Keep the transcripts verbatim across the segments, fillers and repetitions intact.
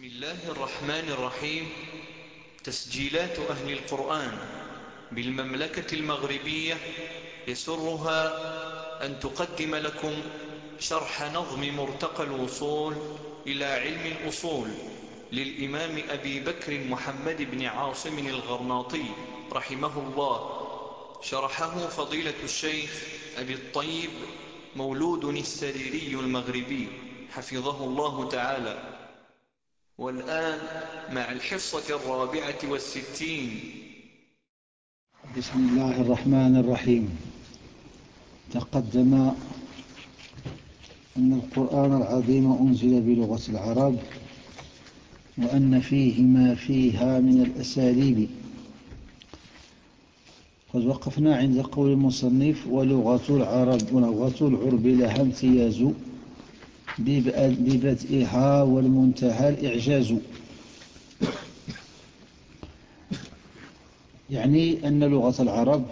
بسم الله الرحمن الرحيم. تسجيلات أهل القرآن بالمملكة المغربية يسرها أن تقدم لكم شرح نظم مرتقى الوصول إلى علم الأصول للإمام أبي بكر محمد بن عاصم الغرناطي رحمه الله. شرحه فضيلة الشيخ أبي الطيب مولود السريري المغربي حفظه الله تعالى. والآن مع الحصة الرابعة والستين. بسم الله الرحمن الرحيم. تقدم أن القرآن العظيم أنزل بلغة العرب، وأن فيه ما فيها من الأساليب. قد وقفنا عند قول المصنف: ولغة العرب ولغة العرب لها امتياز ببدئها والمنتهى الإعجاز. يعني أن لغة العرب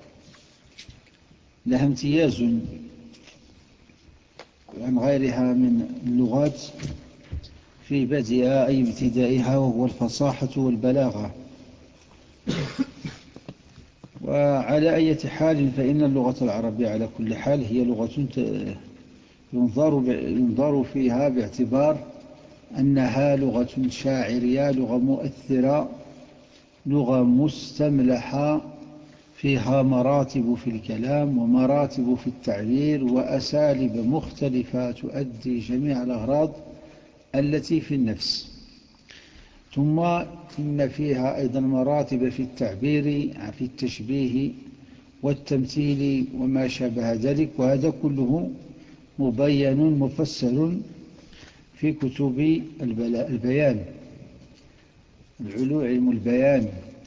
لها امتياز عن غيرها من اللغات في بدئها أي ابتدائها، وهو الفصاحة والبلاغة. وعلى أي حال فإن اللغة العربية على كل حال هي لغة ينظر, ينظر فيها باعتبار أنها لغة شاعرية، لغة مؤثرة، لغة مستملحة، فيها مراتب في الكلام ومراتب في التعبير وأساليب مختلفة تؤدي جميع الأغراض التي في النفس. ثم إن فيها أيضا مراتب في التعبير، في التشبيه والتمثيل وما شابه ذلك، وهذا كله مبين مفسر في كتب البيان، العلو علم البيان،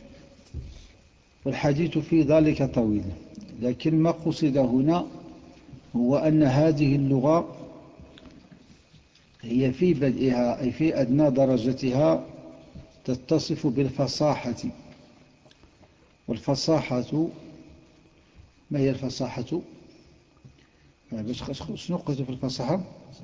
والحديث في ذلك طويل. لكن ما قصد هنا هو أن هذه اللغة هي في بدئها أي في أدنى درجتها تتصف بالفصاحة. والفصاحة، ما هي الفصاحة؟ شنو قصد في الفصاحة؟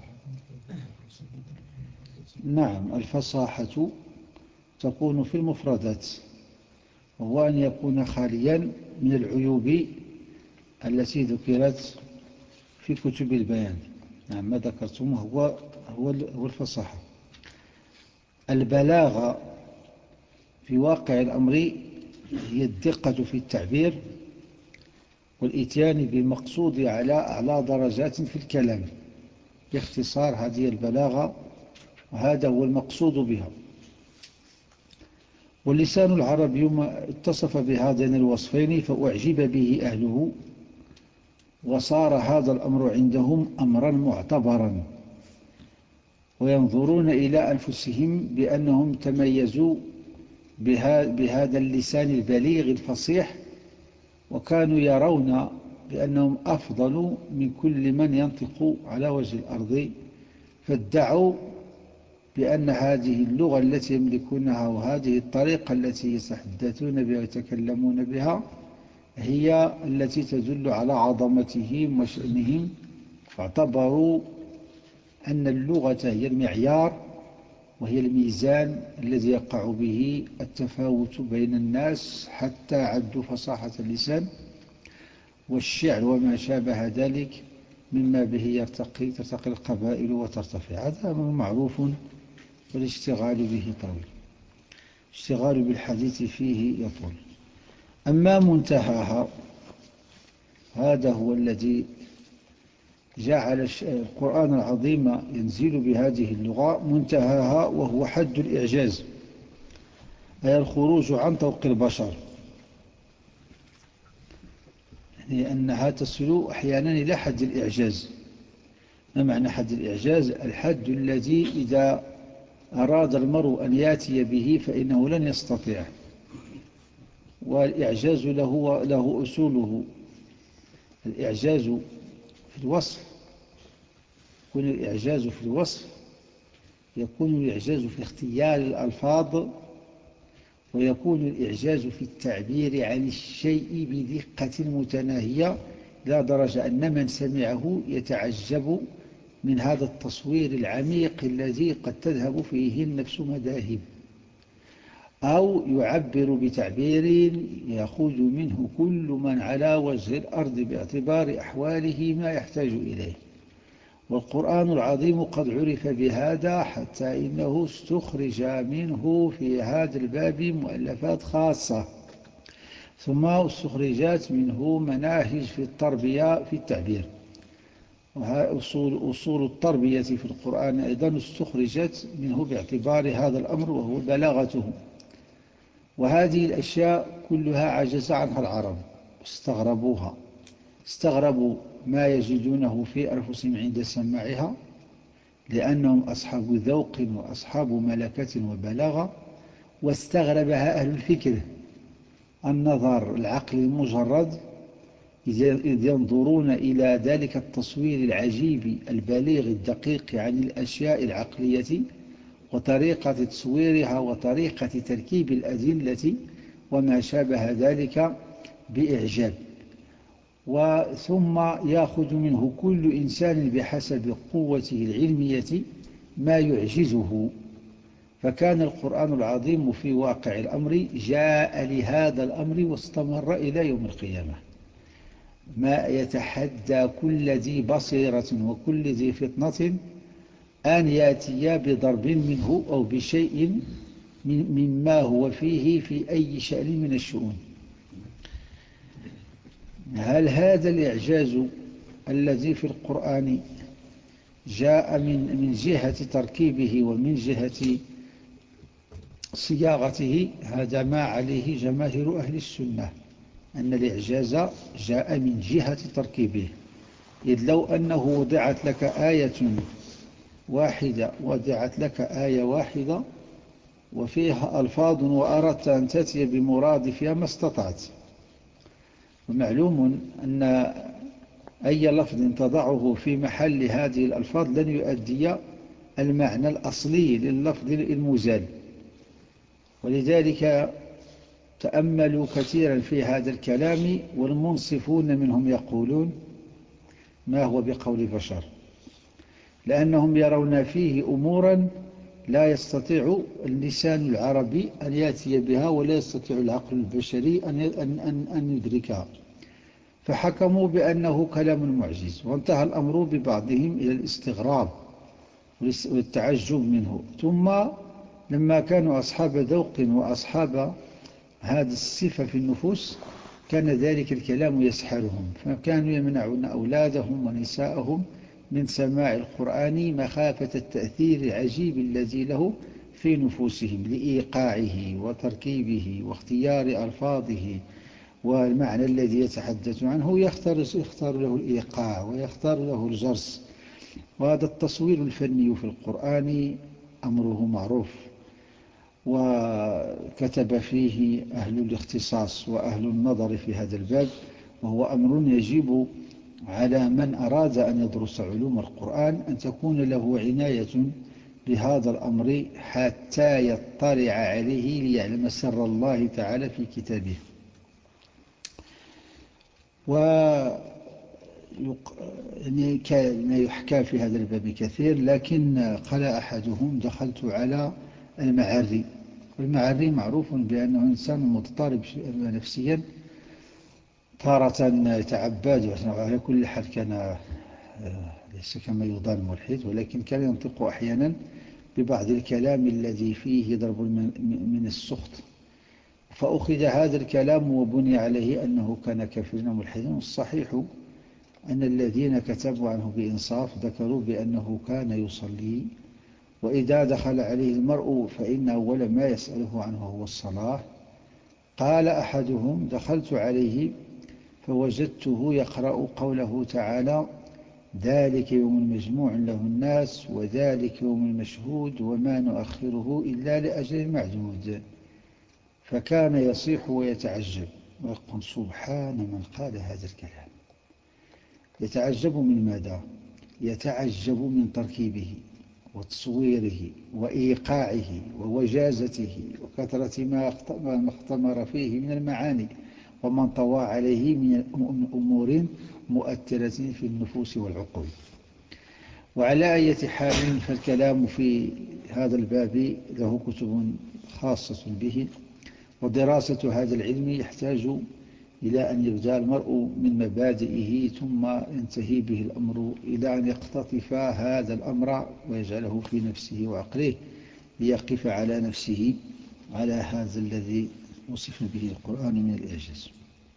نعم، الفصاحة تكون في المفردات، وهو أن يكون خاليا من العيوب التي ذكرت في كتب البيان. نعم، ما ذكرتم هو هو هو الفصاحة. البلاغة في واقع الأمر هي الدقة في التعبير والإتيان بمقصود على أعلى درجات في الكلام. باختصار هذه البلاغة، وهذا هو المقصود بها. واللسان العربي اتصف بهذين الوصفين فأعجب به أهله، وصار هذا الأمر عندهم أمرا معتبرا، وينظرون إلى أنفسهم بأنهم تميزوا بهذا اللسان البليغ الفصيح، وكانوا يرون بأنهم أفضل من كل من ينطق على وجه الأرض، فادعوا بأن هذه اللغة التي يملكونها وهذه الطريقة التي يتحدثون بها ويتكلمون بها هي التي تدل على عظمتهم وشأنهم، فاعتبروا أن اللغة هي المعيار وهي الميزان الذي يقع به التفاوت بين الناس، حتى عدوا فصاحة اللسان والشعر وما شابه ذلك مما به يرتقي ترتقي القبائل وترتفع. هذا أمر معروف والاشتغال به طويل، الاشتغال بالحديث فيه يطول. أما منتهاها، هذا هو الذي جعل القرآن العظيم ينزل بهذه اللغة منتهاها، وهو حد الإعجاز، أي الخروج عن طوق البشر، يعني أنها تصل أحيانا إلى حد الإعجاز. ما معنى حد الإعجاز؟ الحد الذي إذا أراد المرء أن يأتي به فإنه لن يستطيع. والإعجاز له, له أصوله. الإعجاز في الوصف، يكون الإعجاز في الوصف، يكون الإعجاز في اختيار الألفاظ، ويكون الإعجاز في التعبير عن الشيء بدقة متناهية، لا درجة أن من سمعه يتعجب من هذا التصوير العميق الذي قد تذهب فيه النفس مذاهب، أو يعبر بتعبير يأخذ منه كل من على وجه الأرض باعتبار أحواله ما يحتاج إليه. والقرآن العظيم قد عرف بهذا حتى إنه استخرج منه في هذا الباب مؤلفات خاصة، ثم استخرجت منه مناهج في التربية في التعبير، وأصول أصول التربية في القرآن أيضا استخرجت منه باعتبار هذا الأمر وهو بلاغته. وهذه الأشياء كلها عجز عنها العرب، استغربوها، استغربوا ما يجدونه في أنفسهم عند سماعها، لأنهم أصحاب ذوق وأصحاب ملكة وبلاغة، واستغربها أهل الفكر، النظر العقل المجرد، إذ ينظرون إلى ذلك التصوير العجيب البليغ الدقيق عن الأشياء العقلية وطريقة تصويرها وطريقة تركيب الأدلة وما شابه ذلك بإعجاب. وثم يأخذ منه كل إنسان بحسب قوته العلمية ما يعجزه. فكان القرآن العظيم في واقع الأمر جاء لهذا الأمر واستمر إلى يوم القيامة، ما يتحدى كل ذي بصيرة وكل ذي فطنة أن يأتي بضرب منه أو بشيء مما هو فيه في أي شأن من الشؤون. هل هذا الإعجاز الذي في القرآن جاء من من جهة تركيبه ومن جهة صياغته؟ هذا ما عليه جماهير أهل السنة، أن الإعجاز جاء من جهة تركيبه. إذ لو أنه وضعت لك آية واحدة وضعت لك آية واحدة وفيها ألفاظ وأردت أن تأتي بمرادفها ما استطعت. ومعلوم أن أي لفظ تضعه في محل هذه الألفاظ لن يؤدي المعنى الأصلي لللفظ المزال. ولذلك تأملوا كثيرا في هذا الكلام، والمنصفون منهم يقولون ما هو بقول بشر، لأنهم يرون فيه أمورا لا يستطيع اللسان العربي أن يأتي بها ولا يستطيع العقل البشري أن أن أن يدركها، فحكموا بأنه كلام معجز، وانتهى الأمر ببعضهم إلى الاستغراب والتعجب منه. ثم لما كانوا أصحاب ذوق وأصحاب هذه الصفة في النفوس كان ذلك الكلام يسحرهم، فكانوا يمنعون أولادهم ونساءهم من سماع القرآن مخافة التأثير العجيب الذي له في نفوسهم لإيقاعه وتركيبه واختيار ألفاظه والمعنى الذي يتحدث عنه، يختار, يختار له الإيقاع ويختار له الجرس. وهذا التصوير الفني في القرآن أمره معروف، وكتب فيه أهل الاختصاص وأهل النظر في هذا الباب، وهو أمر يجب على من أراد أن يدرس علوم القرآن أن تكون له عناية بهذا الأمر حتى يطلع عليه ليعلم سر الله تعالى في كتابه. و يعني كان يحكى في هذا الباب كثير، لكن قال أحدهم دخلت على المعري. والمعري معروف بأنه إنسان مضطرب نفسيا، تارة يتعبد، على كل حال كان ليس كما يظن ملحد، ولكن كان ينطق أحيانا ببعض الكلام الذي فيه ضرب من السخط، فأخذ هذا الكلام وبني عليه أنه كان كافرا ملحدا. الصحيح أن الذين كتبوا عنه بإنصاف ذكروا بأنه كان يصلي، وإذا دخل عليه المرء فإن أول ما يسأله عنه هو الصلاة. قال أحدهم دخلت عليه فوجدته يقرأ قوله تعالى ذلك يوم مجموع له الناس وذلك يوم مشهود وما نؤخره إلا لأجل معدود. فكان يصيح ويتعجب ويقول سبحان من قال هذا الكلام. يتعجب من ماذا؟ يتعجب من تركيبه وتصويره وإيقاعه ووجازته وكثرة ما اختمر فيه من المعاني وما انطوى عليه من أمور مؤثرة في النفوس والعقول. وعلى أي حال فالكلام في هذا الباب له كتب خاصة به، ودراسة هذا العلم يحتاج إلى أن يبدأ المرء من مبادئه ثم ينتهي به الأمر إلى أن يقتطف هذا الأمر ويجعله في نفسه وعقله ليقف على نفسه على هذا الذي وصف به القرآن من الإعجاز.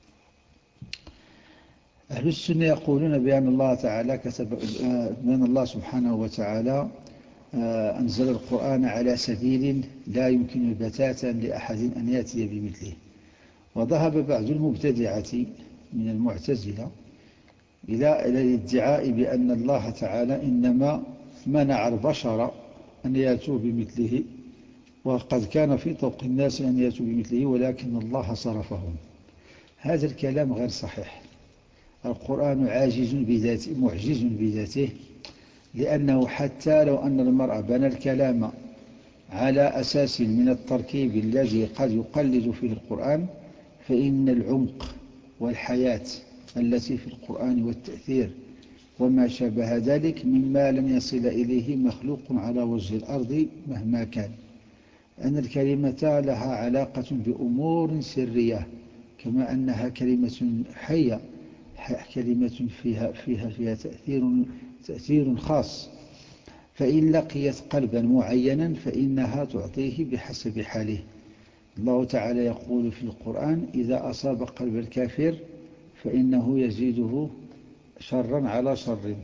أهل السنة يقولون بأن الله تعالى كتب بأن الله سبحانه وتعالى أنزل القرآن على سبيل لا يمكن بتاتا لأحد أن يأتي بمثله. وذهب بعض المبتدعة من المعتزلة إلى الادعاء بأن الله تعالى إنما منع البشر أن يأتوا بمثله، وقد كان في طوق الناس أن يأتوا بمثله ولكن الله صرفهم. هذا الكلام غير صحيح. القرآن عاجز بذاته، معجز بذاته، لأنه حتى لو أن المرء بنى الكلام على أساس من التركيب الذي قد يقلد فيه القرآن، فإن العمق والحياة التي في القرآن والتأثير وما شابه ذلك مما لن يصل إليه مخلوق على وجه الأرض مهما كان. أن الكلمة لها علاقة بأمور سرية، كما أنها كلمة حية، كلمة فيها, فيها, فيها تأثير, تأثير خاص. فإن لقيت قلبا معينا فإنها تعطيه بحسب حاله. الله تعالى يقول في القرآن: إذا أصاب قلب الكافر فإنه يزيده شرا على شر،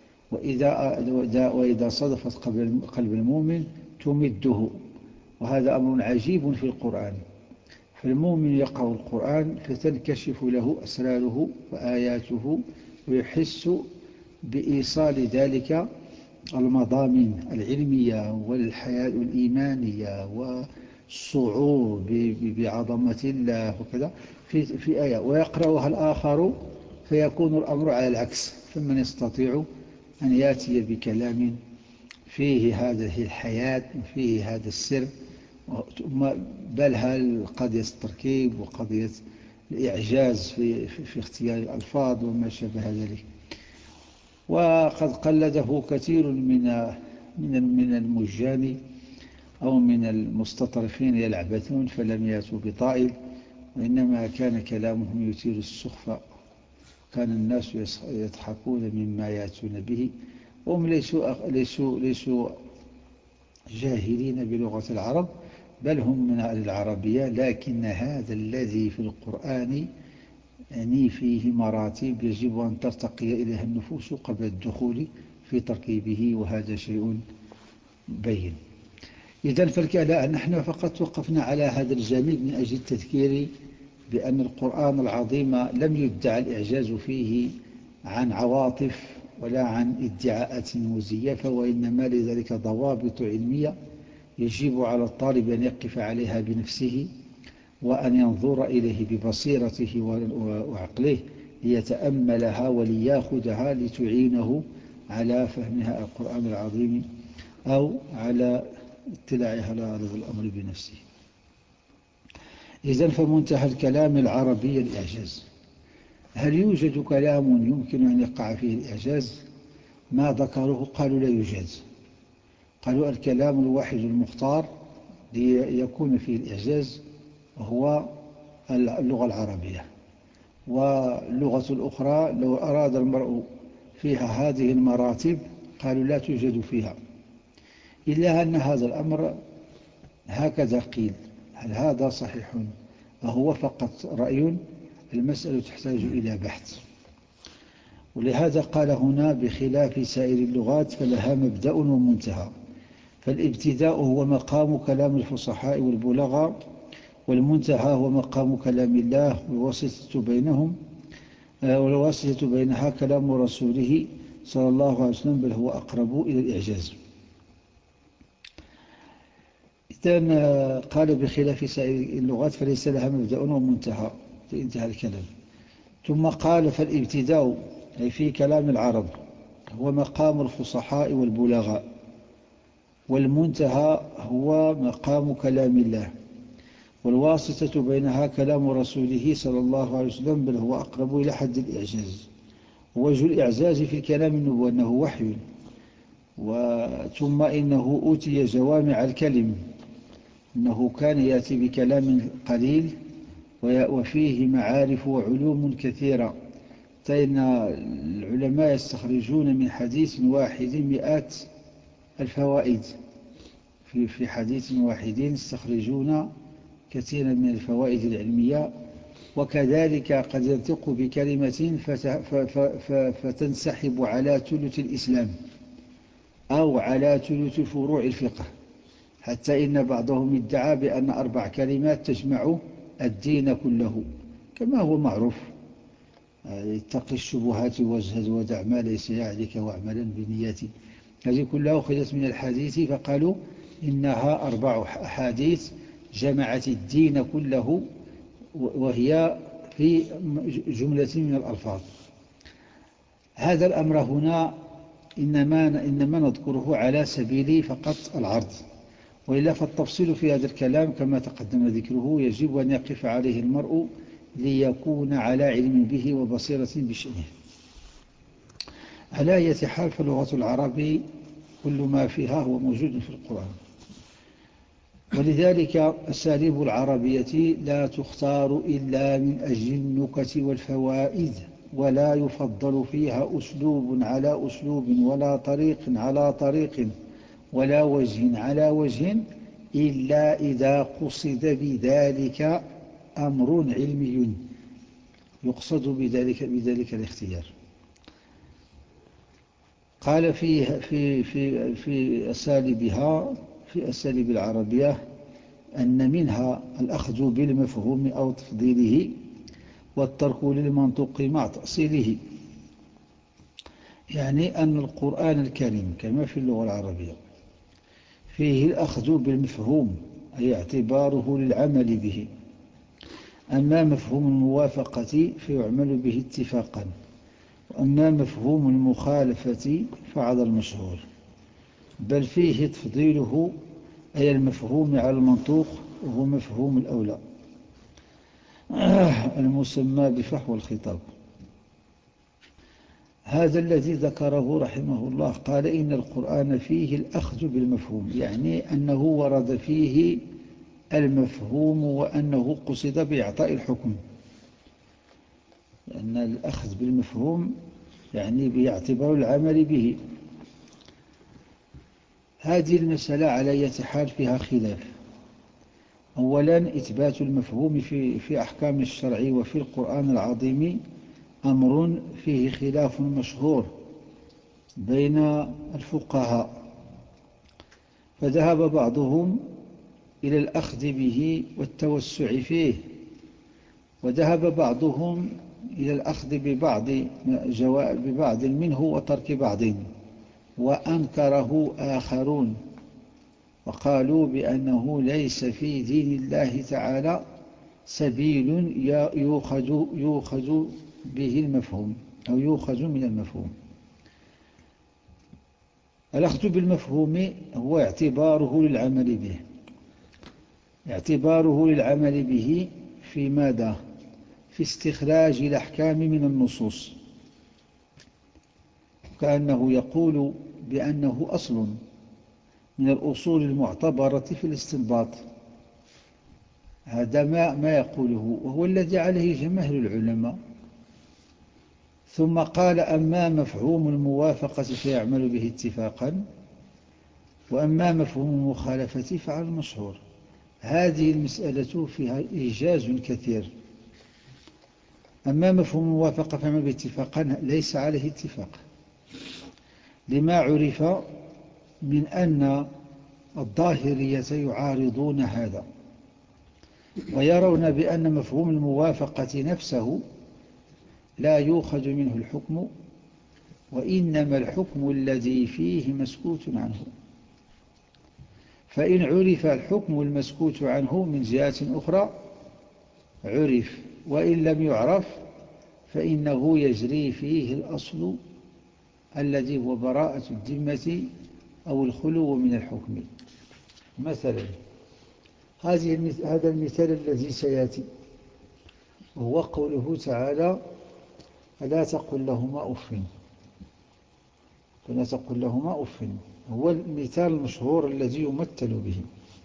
وإذا, وإذا صدفت قلب المؤمن تمده. وهذا أمر عجيب في القرآن. فالمؤمن يقرأ القرآن فتنكشف له أسراره وآياته، ويحس بإيصال ذلك المضامن العلمية والحياة الإيمانية والشعور بعظمة الله وكذا في, في آية، ويقرأها الآخر فيكون الأمر على العكس. فمن يستطيع أن يأتي بكلام فيه هذه الحياة وفيه هذا السر، بل هل قضية التركيب وقضية الإعجاز في, في, في اختيار الألفاظ وما شابه ذلك. وقد قلده كثير من من من المجان أو من المستطرفين يلعبثون فلم يأتوا بطائل، وإنما كان كلامهم يثير السخف، كان الناس يضحكون مما يأتون به، وهم ليسوا, ليسوا, ليسوا جاهلين بلغة العرب، بل هم من أهل العربية، لكن هذا الذي في القرآن يعني فيه مراتب يجب أن ترتقي إليها النفوس قبل الدخول في تركيبه، وهذا شيء بين. إذن فالكلام نحن فقط وقفنا على هذا الجانب من أجل التذكير بأن القرآن العظيم لم يدعى الإعجاز فيه عن عواطف ولا عن ادعاءات مزيفة، وإنما لذلك ضوابط علمية يجب على الطالب أن يقف عليها بنفسه، وأن ينظر إليه ببصيرته وعقله ليتأملها وليأخذها لتعينه على فهمها القرآن العظيم أو على اطلاعها على هذا الأمر بنفسه. إذن فمنتهى الكلام العربي الإعجاز. هل يوجد كلام يمكن أن يقع فيه الإعجاز؟ ما ذكروه قالوا لا يوجد. قالوا الكلام الواحد المختار ليكون فيه الإعجاز هو اللغة العربية، واللغة الأخرى لو أراد المرء فيها هذه المراتب قالوا لا توجد فيها. إلا أن هذا الأمر هكذا قيل. هل هذا صحيح وهو فقط رأي؟ المسألة تحتاج إلى بحث. ولهذا قال هنا: بخلاف سائر اللغات فلها مبدأ ومنتهى، فالابتداء هو مقام كلام الفصحاء والبلغاء، والمنتهى هو مقام كلام الله، والواسطة بينهم والواسطة بينها كلام رسوله صلى الله عليه وسلم، بل هو أقرب إلى الإعجاز. إذن قال بخلاف سائر اللغات فليس لها مبدأ ومنتهى، في انتهى الكلام. ثم قال: فالابتداء أي في كلام العرب هو مقام الفصحاء والبلغاء، والمنتهى هو مقام كلام الله، والواسطة بينها كلام رسوله صلى الله عليه وسلم، بل هو أقرب إلى حد الإعجاز. ووجه الإعجاز في الكلام النبوة أنه وحي، ثم إنه أوتي جوامع الكلم، إنه كان يأتي بكلام قليل وفيه معارف وعلوم كثيرة، فإن العلماء يستخرجون من حديث واحد مئات الفوائد، في في حديث واحد يستخرجون كثيرا من الفوائد العلمية. وكذلك قد ينطق بكلمة فتنسحب على ثلث الإسلام أو على ثلث فروع الفقه، حتى إن بعضهم ادعى بأن أربع كلمات تجمع الدين كله، كما هو معروف: اتق الشبهات واجهد ودع ما ليس يعنيك واعملا بنياتي. هذه كلها أخذت من الحديث، فقالوا إنها أربع أحاديث جمعت الدين كله، وهي في جملة من الألفاظ. هذا الأمر هنا إنما, إنما نذكره على سبيل فقط العرض، وإلا فالتفصيل في هذا الكلام كما تقدم ذكره يجب أن يقف عليه المرء ليكون على علم به وبصيرة بشأنه. على أي حال، فلغة العرب كل ما فيها هو موجود في القرآن، ولذلك أساليب العربية لا تختار إلا من أجل النكت والفوائد، ولا يفضل فيها أسلوب على أسلوب، ولا طريق على طريق، ولا وجه على وجه، إلا إذا قصد بذلك أمر علمي يقصد بذلك, بذلك الاختيار. قال في, في, في, في أساليبها في أساليب العربية أن منها الأخذ بالمفهوم أو تفضيله، والترك للمنطوق مع تأصيله. يعني أن القرآن الكريم كما في اللغة العربية فيه الأخذ بالمفهوم، أي اعتباره للعمل به. أما مفهوم الموافقة فيعمل به اتفاقا، وأما مفهوم المخالفة فعلى المشهور، بل فيه تفضيله، أي المفهوم على المنطوق، وهو مفهوم الأولى المسمى بفحوى الخطاب. هذا الذي ذكره رحمه الله، قال إن القرآن فيه الأخذ بالمفهوم، يعني أنه ورد فيه المفهوم وأنه قصد بإعطاء الحكم، لأن الأخذ بالمفهوم يعني باعتبار العمل به. هذه المسألة على أي حال فيها خلاف. أولا، إثبات المفهوم في, في أحكام الشرع وفي القرآن العظيم أمر فيه خلاف مشهور بين الفقهاء، فذهب بعضهم إلى الأخذ به والتوسع فيه، وذهب بعضهم إلى الأخذ ببعض, ببعض منه وترك بعض، وأنكره آخرون وقالوا بأنه ليس في دين الله تعالى سبيل يؤخذ, يؤخذ به المفهوم أو يؤخذ من المفهوم. الأخذ بالمفهوم هو اعتباره للعمل به، اعتباره للعمل به في ماذا؟ في استخراج الأحكام من النصوص، كأنه يقول بأنه أصل من الأصول المعتبرة في الاستنباط. هذا ما, ما يقوله، وهو الذي عليه جماهير العلماء. ثم قال أما مفهوم الموافقة فيعمل به اتفاقا، وأما مفهوم المخالفة فعلى المشهور. هذه المسألة فيها إيجاز كثير. أما مفهوم الموافقة فيعمل به اتفاقا ليس عليه اتفاق، لما عرف من أن الظاهرية يعارضون هذا، ويرون بأن مفهوم الموافقة نفسه لا يؤخذ منه الحكم، وإنما الحكم الذي فيه مسكوت عنه. فإن عرف الحكم المسكوت عنه من جهة أخرى عرف، وإن لم يعرف فإنه يجري فيه الأصل الذي هو براءة الذمة أو الخلو من الحكم. مثلا هذه هذا المثال الذي سيأتي، وهو قوله تعالى: فلا تقل لهما أف، فلا تقل لهما أف. هو المثال المشهور الذي يمثل به.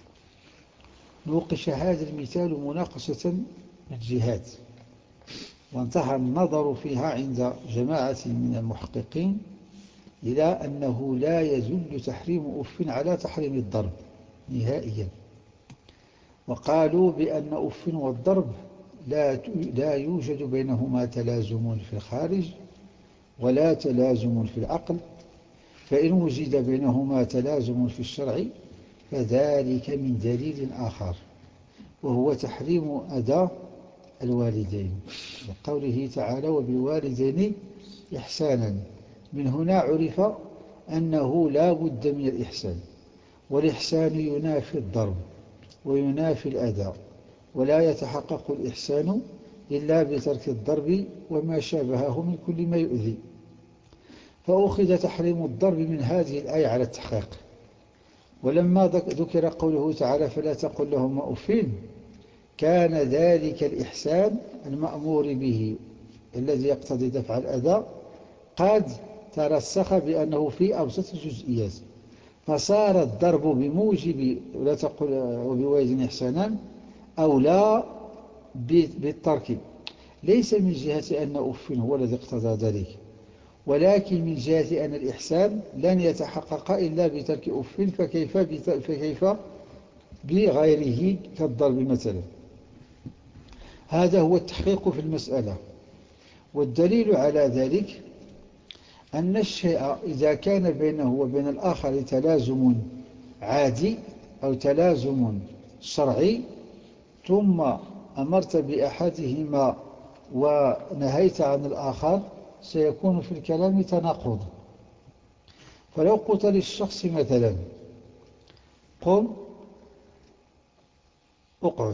نوقش هذا المثال مناقشة من جهات، وانتهى النظر فيها عند جماعة من المحققين إلى أنه لا يدل تحريم أف على تحريم الضرب نهائيا، وقالوا بأن أف والضرب لا لا يوجد بينهما تلازم في الخارج ولا تلازم في العقل، فإن وجد بينهما تلازم في الشرع فذلك من دليل آخر، وهو تحريم أذى الوالدين، لقوله تعالى وبالوالدين إحسانا. من هنا عرف أنه لا بد من الإحسان، والإحسان ينافي الضرب وينافي الأذى، ولا يتحقق الإحسان إلا بترك الضرب وما شابهه من كل ما يؤذي. فأخذ تحريم الضرب من هذه الآية على التحقيق. ولما ذكر قوله تعالى فلا تقل لهما أف، كان ذلك الإحسان المأمور به الذي يقتضي دفع الأذى قد ترسخ بأنه في أبسط الجزئيات، فصار الضرب بموجب لا تقل وبوالدين إحسانا أو لا بالترك، ليس من جهة أن أف هو الذي اقتضى ذلك، ولكن من جهة أن الإحسان لن يتحقق إلا بترك أف، فكيف, فكيف بغيره كالضرب مثلا. هذا هو التحقيق في المسألة. والدليل على ذلك أن الشيء إذا كان بينه وبين الآخر تلازم عادي أو تلازم شرعي، ثم أمرت بأحدهما ونهيت عن الآخر، سيكون في الكلام تناقض. فلو قلت للشخص مثلا قم اقعد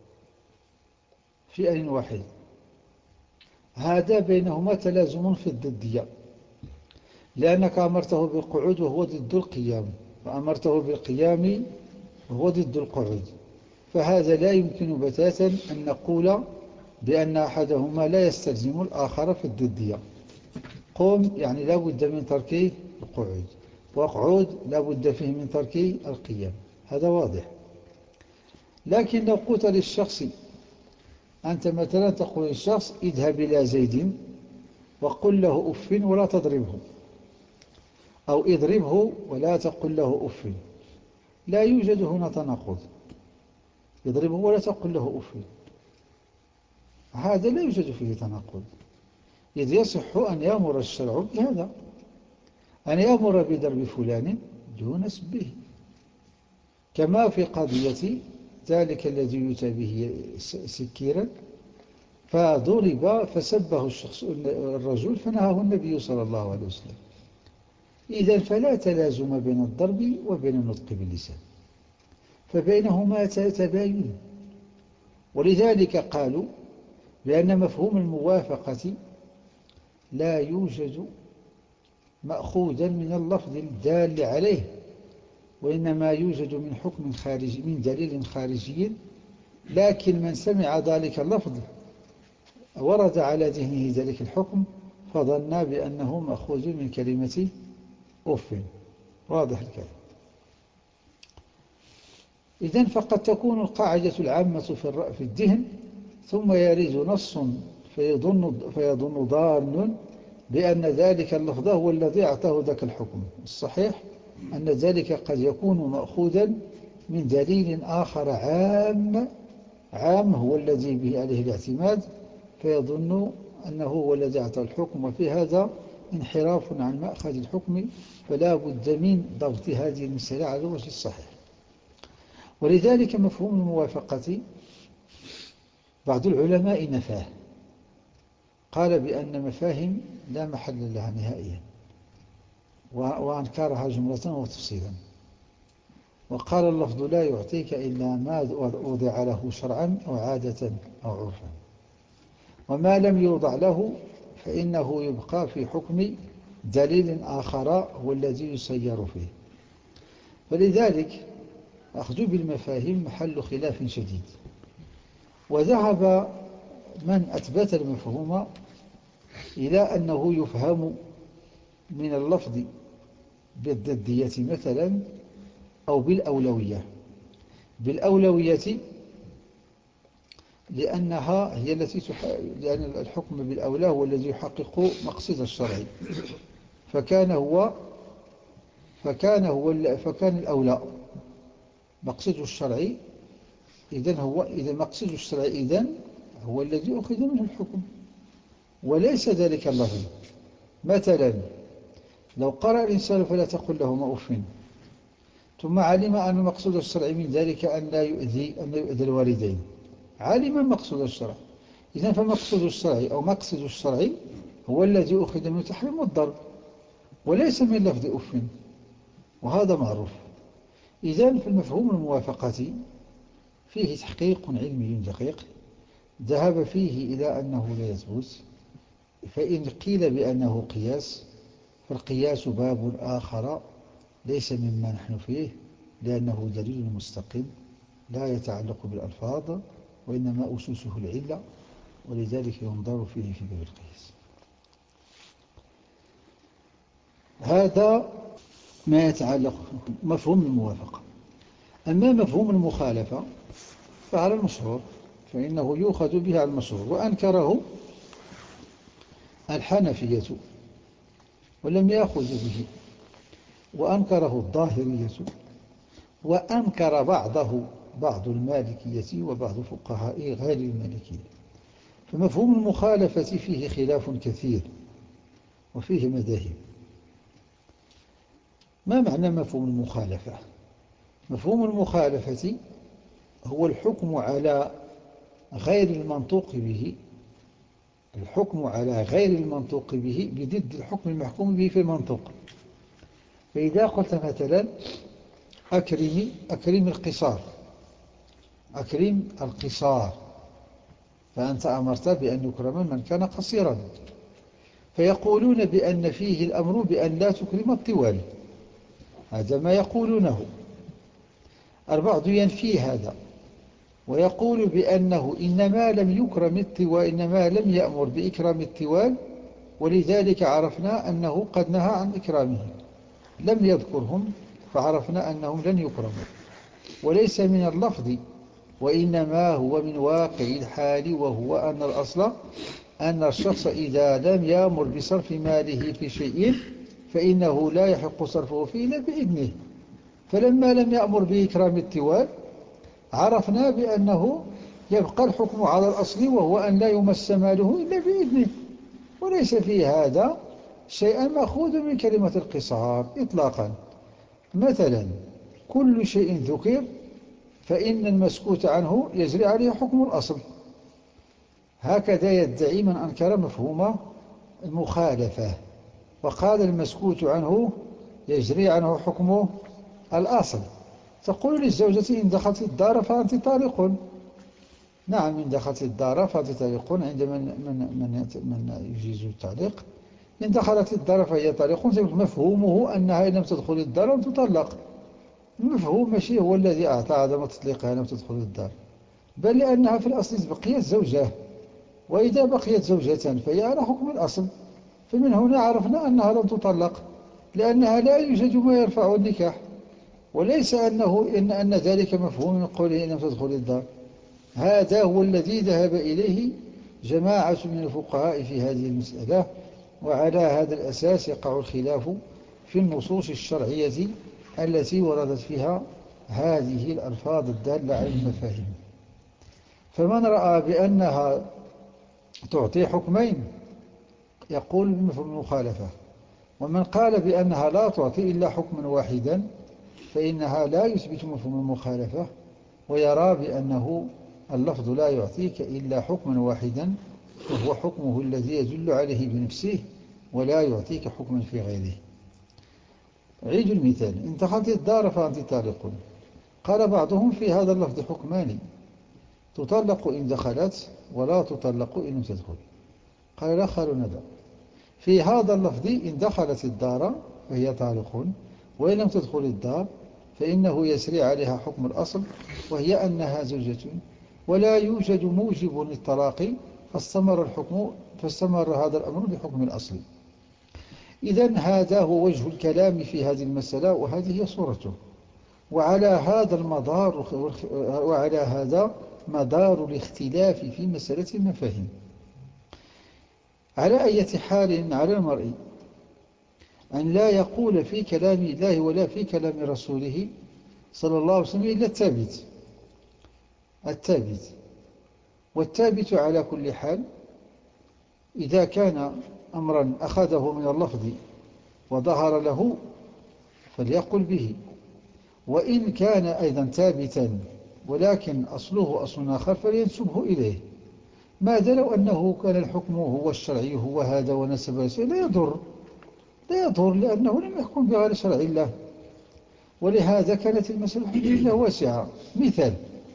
في آن واحد، هذا بينهما تلازم في الضدية، لأنك أمرته بالقعود وهو ضد القيام، وأمرته بالقيام وهو ضد القعود، فهذا لا يمكن بتاتا أن نقول بأن أحدهما لا يستلزم الآخر في الضدية. قم يعني لا بد من ترك القعود، واقعد لا بد فيه من ترك القيام، هذا واضح. لكن لو قلت للشخص أنت مثلا تقول للشخص اذهب إلى زيد وقل له أف ولا تضربه، أو اضربه ولا تقل له أف، لا يوجد هنا تناقض. اضربه ولا تقل له أف، هذا لا يوجد فيه تناقض، إذ يصح أن يأمر الشرع بهذا، أن يأمر بضرب فلان دون سبه، كما في قضية ذلك الذي يؤتى به سكيرا فضرب فسبه الشخص الرجل فنهاه النبي صلى الله عليه وسلم. إذن فلا تلازم بين الضرب وبين النطق باللسان، فبينهما تباين. ولذلك قالوا بأن مفهوم الموافقة لا يوجد مأخوذا من اللفظ الدال عليه، وإنما يوجد من حكم خارجي من دليل خارجي، لكن من سمع ذلك اللفظ ورد على ذهنه ذلك الحكم فظن بأنه مأخوذ من كلمة أف. واضح الكلام. إذن فقد تكون القاعدة العامة في الذهن ثم يريد نص فيظن, فيظن ظان بأن ذلك اللفظ هو الذي أعطاه ذاك الحكم. الصحيح أن ذلك قد يكون مأخوذا من دليل آخر عام عام هو الذي به عليه الاعتماد، فيظن أنه هو الذي أعطى الحكم، وفي هذا انحراف عن مأخذ الحكم، فلا بد من ضبط هذه المسألة على الوجه الصحيح. ولذلك مفهوم الموافقة بعض العلماء نفاه، قال بأن مفاهيم لا محل لها نهائيا، وأنكرها جملة وتفصيلا، وقال اللفظ لا يعطيك إلا ما وضع له شرعا أو عادة أو عرفا، وما لم يوضع له فإنه يبقى في حكم دليل آخر هو الذي يسير فيه. فلذلك أخذ بالمفاهيم محل خلاف شديد. وذهب من أثبت المفهوم إلى أنه يفهم من اللفظ بالضدية مثلا أو بالأولوية. بالأولوية لأنها هي التي تح... لأن الحكم بالأولى هو الذي يحقق مقصد الشرع، فكان هو فكان هو ال... فكان الأولى مقصد الشرع، إذن هو إذا مقصد الشرع إذن هو الذي أخذ منه الحكم وليس ذلك اللفظ. مثلا لو قرأ الإنسان فلا تقل لهما أف، ثم علم أن مقصود الشرع من ذلك أن لا يؤذي أن لا يؤذي الوالدين، علم مقصود الشرع، إذن فمقصود الشرع أو مقصد الشرع هو الذي أخذ من تحريم الضرب وليس من لفظ أف، وهذا معروف. إذن في المفهوم الموافقة فيه تحقيق علمي دقيق ذهب فيه إلى أنه لا يثبت، فإن قيل بأنه قياس فالقياس باب آخر ليس مما نحن فيه، لأنه دليل مستقل لا يتعلق بالألفاظ وإنما أسسه العلة، ولذلك ينظر فيه في باب القياس. هذا ما يتعلق مفهوم الموافقة. أما مفهوم المخالفة فعلى المشهور، فإنه يؤخذ به على المشهور، وأنكره الحنفية ولم يأخذ به، وأنكره الظاهرية، وأنكر بعضه بعض المالكية وبعض فقهاء غير المالكية. فمفهوم المخالفة فيه خلاف كثير وفيه مذاهب. ما معنى مفهوم المخالفة؟ مفهوم المخالفة هو الحكم على غير المنطوق به الحكم على غير المنطوق به بضد الحكم المحكوم به في المنطوق. فإذا قلت مثلا أكرم أكرم القصار أكرم القصار فأنت أمرت بأن يكرم من كان قصيرا، فيقولون بأن فيه الأمر بأن لا تكرم الطوال، هذا ما يقولونه. البعض ينفي هذا ويقول بأنه إنما لم يكرم الطوال إنما لم يأمر بإكرام الطوال، ولذلك عرفنا أنه قد نهى عن إكرامه، لم يذكرهم فعرفنا أنهم لن يكرموا، وليس من اللفظ وإنما هو من واقع الحال، وهو أن الأصل أن الشخص إذا لم يأمر بصرف ماله في شيء فإنه لا يحق صرفه فيه إلا بإذنه، فلما لم يأمر بإكرام الطوال عرفنا بأنه يبقى الحكم على الأصل، وهو أن لا يمس ماله إلا بإذنه، وليس في هذا شيئا مأخوذ من كلمة القصار إطلاقا. مثلا كل شيء ذكر فإن المسكوت عنه يجري عليه حكم الأصل، هكذا يدعي من أنكر مفهوم المخالفة وقال المسكوت عنه يجري عنه حكم الأصل. تقول للزوجة إن دخلت الدار فأنت طالق، نعم إن دخلت الدار فأنت طالق عند من, من, من, من يجيز التعليق، إن دخلت الدار فهي طالق، مفهومه أنها إن لم تدخل الدار لم تطلق، المفهوم ماشي هو الذي أعطى عدم تطليقها لم تدخل الدار، بل لأنها في الأصل بقيت زوجة، وإذا بقيت زوجة فهي على حكم الأصل، فمن هنا عرفنا أنها لم تطلق لأنها لا يوجد ما يرفع النكاح، وليس أنه إن, أن ذلك مفهوم من قوله إن لم تدخل الدار. هذا هو الذي ذهب إليه جماعة من الفقهاء في هذه المسألة، وعلى هذا الأساس يقع الخلاف في النصوص الشرعية التي وردت فيها هذه الألفاظ الدالة على المفاهيم. فمن رأى بأنها تعطي حكمين يقول بمفهوم المخالفة، ومن قال بأنها لا تعطي إلا حكما واحدا فإنها لا يثبت مفهوم المخالفة، ويرى بأنه اللفظ لا يعطيك إلا حكما واحدا وهو حكمه الذي يدل عليه بنفسه ولا يعطيك حكما في غيره. عيد المثال، إن دخلت الدار فأنت طالق، قال بعضهم في هذا اللفظ حكمان، تطلق إن دخلت ولا تطلق إن لم تدخل. قال الآخرون لا، في هذا اللفظ إن دخلت الدار فهي طالق، وإن لم تدخل الدار فإنه يسري عليها حكم الأصل وهي أنها زوجة، ولا يوجد موجب للطلاق، فاستمر الحكم فاستمر هذا الأمر بحكم الأصل. إذن هذا هو وجه الكلام في هذه المسألة، وهذه هي صورته. وعلى هذا المدار وعلى هذا مدار الاختلاف في مسألة المفاهيم. على أي حال على المرء أن لا يقول في كلام الله ولا في كلام رسوله صلى الله عليه وسلم إلا الثابت الثابت والثابت على كل حال إذا كان أمرا أخذه من اللفظ وظهر له فليقل به، وإن كان أيضا ثابتا ولكن أصله أصل آخر فلينسبه إليه. ماذا لو أنه كان الحكم هو الشرعي هو هذا ونسب لا يضر لا يضر لأنه لم يحكم بغير شرع الله. ولهذا كانت المسألة الحمد لله واسعة. مثال: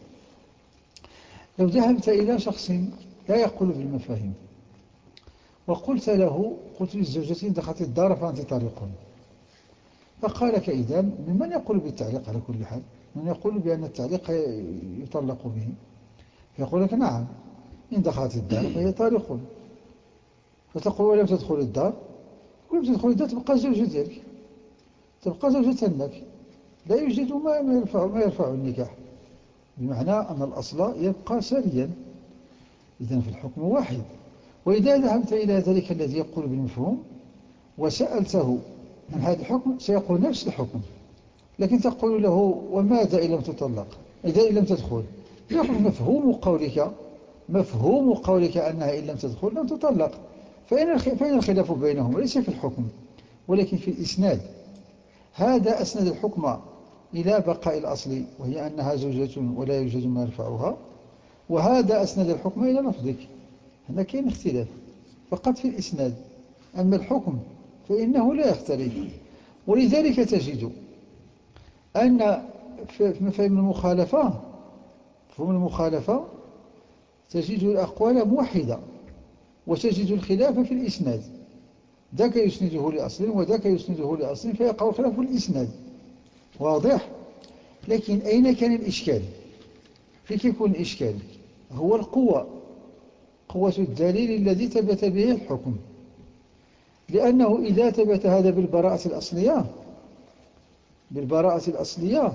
لو ذهبت إلى شخص لا يقول بالمفاهيم وقلت له قلت للزوجتين دخلت الدار فأنت طالق، فقال لك إذن ممن يقول بالتعليق على كل حال؟ من يقول بأن التعليق يطلق به؟ فيقول لك نعم، إن دخلت الدار فهي طالق. فتقول ولم تدخل الدار؟ ولم تدخل الدار تبقى زوجة ديالك، تبقى زوجة لك، لا يوجد ما يرفع, ما يرفع النكاح، بمعنى أن الأصل يبقى ساريا. إذن في الحكم واحد. وإذا ذهبت إلى ذلك الذي يقول بالمفهوم وسألته عن هذا الحكم سيقول نفس الحكم، لكن تقول له وماذا إن لم تطلق، إذا إن لم تدخل؟ يقول مفهوم قولك مفهوم قولك أنها إن لم تدخل لم تطلق. فإن الخلاف بينهم ليس في الحكم ولكن في الإسناد. هذا أسند الحكم إلى بقاء الأصل وهي أنها زوجة ولا يوجد ما يرفعها، وهذا أسند الحكم إلى لفظك. هنا كاين اختلاف فقط في الإسناد، أما الحكم فإنه لا يختلف. ولذلك تجد أن في مفاهيم المخالفة مفهوم المخالفة تجد الأقوال موحدة، وتجد الخلاف في الإسناد، ذاك يسنده لأصل وذاك يسنده لأصل فيقع خلاف الإسناد. واضح؟ لكن أين كان الإشكال؟ فيك يكون الإشكال هو القوة، قوة الدليل الذي ثبت به الحكم. لأنه إذا ثبت هذا بالبراءة الأصلية بالبراءة الأصلية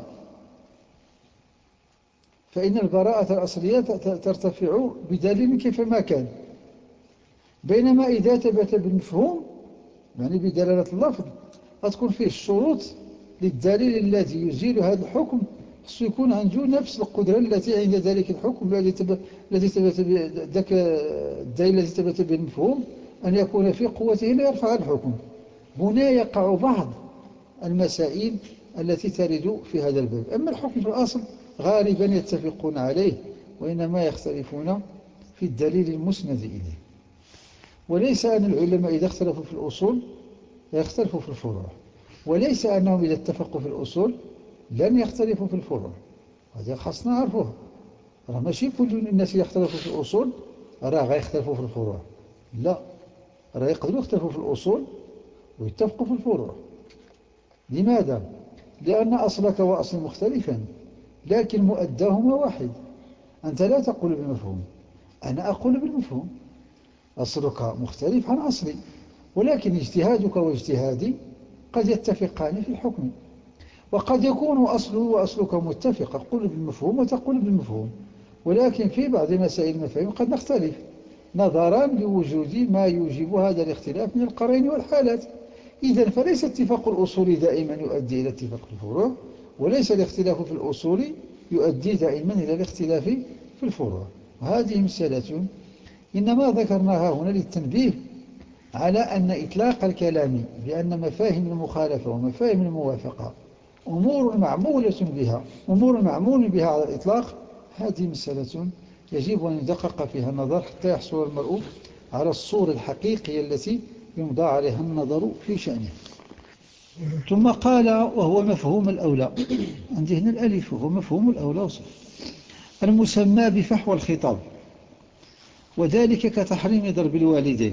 فإن البراءة الأصلية ترتفع بدليل كيفما كان، بينما إذا ثبت بالمفهوم يعني بدلالة اللفظ تكون فيه الشروط للدليل الذي يزيل هذا الحكم، خصو يكون عنده نفس القدرة التي عند ذلك الحكم الذي ثبت ذاك الدليل الذي ثبت بالمفهوم أن يكون في قوته ليرفع الحكم. هنا يقع بعض المسائل التي ترد في هذا الباب. أما الحكم في الأصل غالبا يتفقون عليه، وإنما يختلفون في الدليل المسند إليه. وليس أن العلماء إذا اختلفوا في الأصول يختلفوا في الفروع، وليس أنهم إذا اتفقوا في الأصول لن يختلفوا في الفروع. هذا خاصنا نعرفوها. راه ماشي كل الناس يختلفوا في الأصول راه غيختلفوا في الفروع، لا، راه يقدروا يختلفوا في الأصول ويتفقوا في الفروع. لماذا؟ لأن أصلك وأصل مختلفا لكن مؤداهما واحد. أنت لا تقول بالمفهوم، أنا أقول بالمفهوم. أصلك مختلف عن أصلي، ولكن اجتهادك واجتهادي قد يتفقان في الحكم، وقد يكون أصله وأصلك متفق، أقول بالمفهوم وتقول بالمفهوم، ولكن في بعض مسائل المفاهيم قد نختلف نظرا لوجود ما يوجب هذا الاختلاف من القرائن والحالات. إذن فليس اتفاق الأصول دائما يؤدي إلى اتفاق الفروع، وليس الاختلاف في الأصول يؤدي دائما إلى الاختلاف في الفروع. وهذه مسألة إنما ذكرناها هنا للتنبيه على أن إطلاق الكلام بأن مفاهيم المخالفة ومفاهيم الموافقة أمور معمولة بها أمور معمول بها على الإطلاق. هذه مسألة يجب أن يدقق فيها النظر حتى يحصل المرء على الصورة الحقيقية التي يمضى عليها النظر في شأنه. ثم قال وهو مفهوم الأولى، عندي هنا الألف، وهو مفهوم الأولى وصف المسمى بفحوى الخطاب، وذلك كتحريم ضرب الوالدين.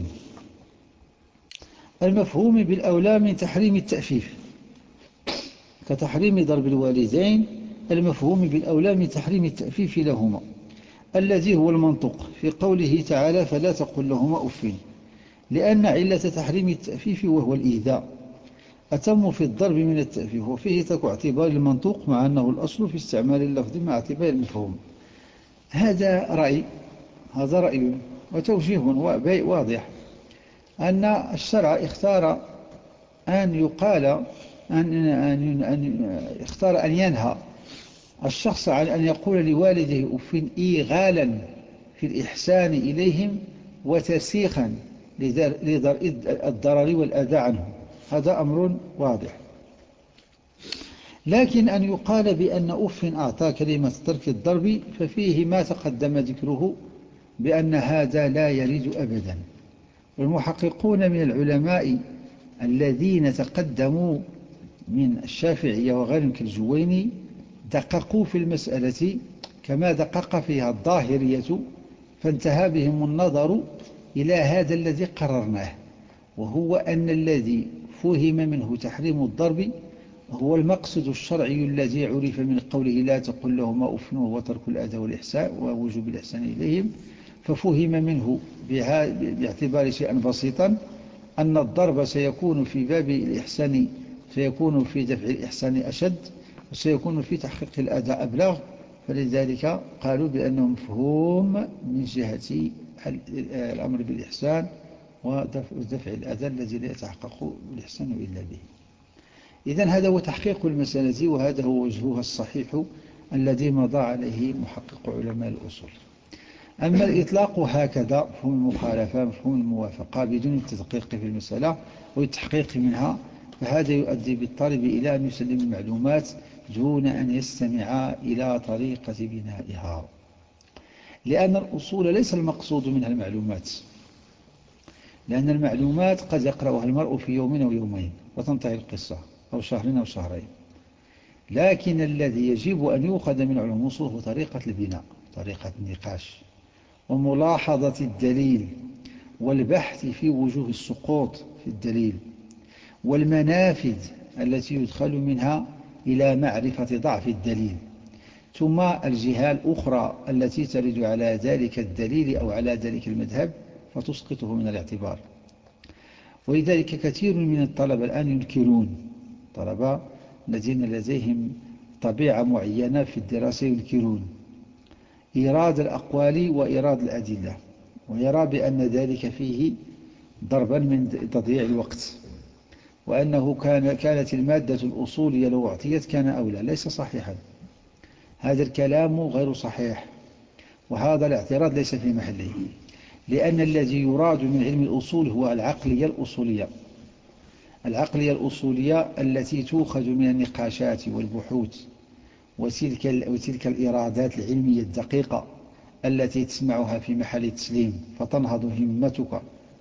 المفهوم بالأولى من تحريم التأفيف، كتحريم ضرب الوالدين. المفهوم بالأولى من تحريم التأفيف لهما الذي هو المنطق في قوله تعالى فلا تقل لهما أف، لأن علة تحريم التأفيف وهو الإيذاء أتم في الضرب من التأفيف، وفيه ترك اعتبار المنطوق مع أنه الأصل في استعمال اللفظ مع اعتبار المفهوم. هذا رأي هذا رأي وتوجيه واضح أن الشرع اختار أن يقال أن, أن, أن اختار أن ينهى الشخص عن أن يقول لوالده أف إيغالا في الإحسان إليهم وتسيخا لدرء الضرر والأذى عنهم. هذا أمر واضح. لكن أن يقال بأن أف أعطى كلمة ترك الضرب ففيه ما تقدم ذكره بأن هذا لا يرد أبدا. والمحققون من العلماء الذين تقدموا من الشافعية وغيرهم كالجويني دققوا في المسألة كما دقق فيها الظاهرية، فانتهى بهم النظر إلى هذا الذي قررناه، وهو أن الذي فهم منه تحريم الضرب هو المقصد الشرعي الذي عرف من قوله لا تقل لهما أف وهو ترك الأذى والإحسان ووجوب الإحسان إليهم. ففهم منه باعتبار شيئا بسيطا أن الضرب سيكون في باب الإحسان، سيكون في دفع الإحسان أشد، وسيكون في تحقيق الأذى أبلغ. فلذلك قالوا بأنه مفهوم من جهة الأمر بالإحسان ودفع الأذى الذي لا يتحقق الإحسان إلا به. إذن هذا هو تحقيق المسألة، وهذا هو وجهها الصحيح الذي مضى عليه محقق علماء الأصول. أما الإطلاق هكذا مفهوم المخالفة مفهوم الموافقة بدون التدقيق في المسألة والتحقيق منها، فهذا يؤدي بالطالب إلى أن يسلم المعلومات دون أن يستمع إلى طريقة بنائها، لأن الأصول ليس المقصود منها المعلومات، لأن المعلومات قد يقرأها المرء في يوم أو يومين وتنتهي القصة، أو شهرين أو شهرين. لكن الذي يجب أن يؤخذ من علوم الأصول هو طريقة البناء، طريقة النقاش وملاحظة الدليل والبحث في وجوه السقوط في الدليل والمنافذ التي يدخل منها إلى معرفة ضعف الدليل، ثم الجهة الأخرى التي ترد على ذلك الدليل أو على ذلك المذهب فتسقطه من الاعتبار. ولذلك كثير من الطلبة الآن ينكرون، طلبة الذين لديهم طبيعة معينة في الدراسة ينكرون إيراد الأقوال وإيراد الأدلة، ويرى بأن ذلك فيه ضربا من تضييع الوقت، وأنه كان كانت المادة الأصولية لو أعطيت كان أولى. ليس صحيحا، هذا الكلام غير صحيح، وهذا الاعتراض ليس في محله، لأن الذي يراد من علم الأصول هو العقلية الأصولية، العقلية الأصولية التي تؤخذ من النقاشات والبحوث وتلك, وتلك الإرادات العلمية الدقيقة التي تسمعها في محل التسليم فتنهض همتك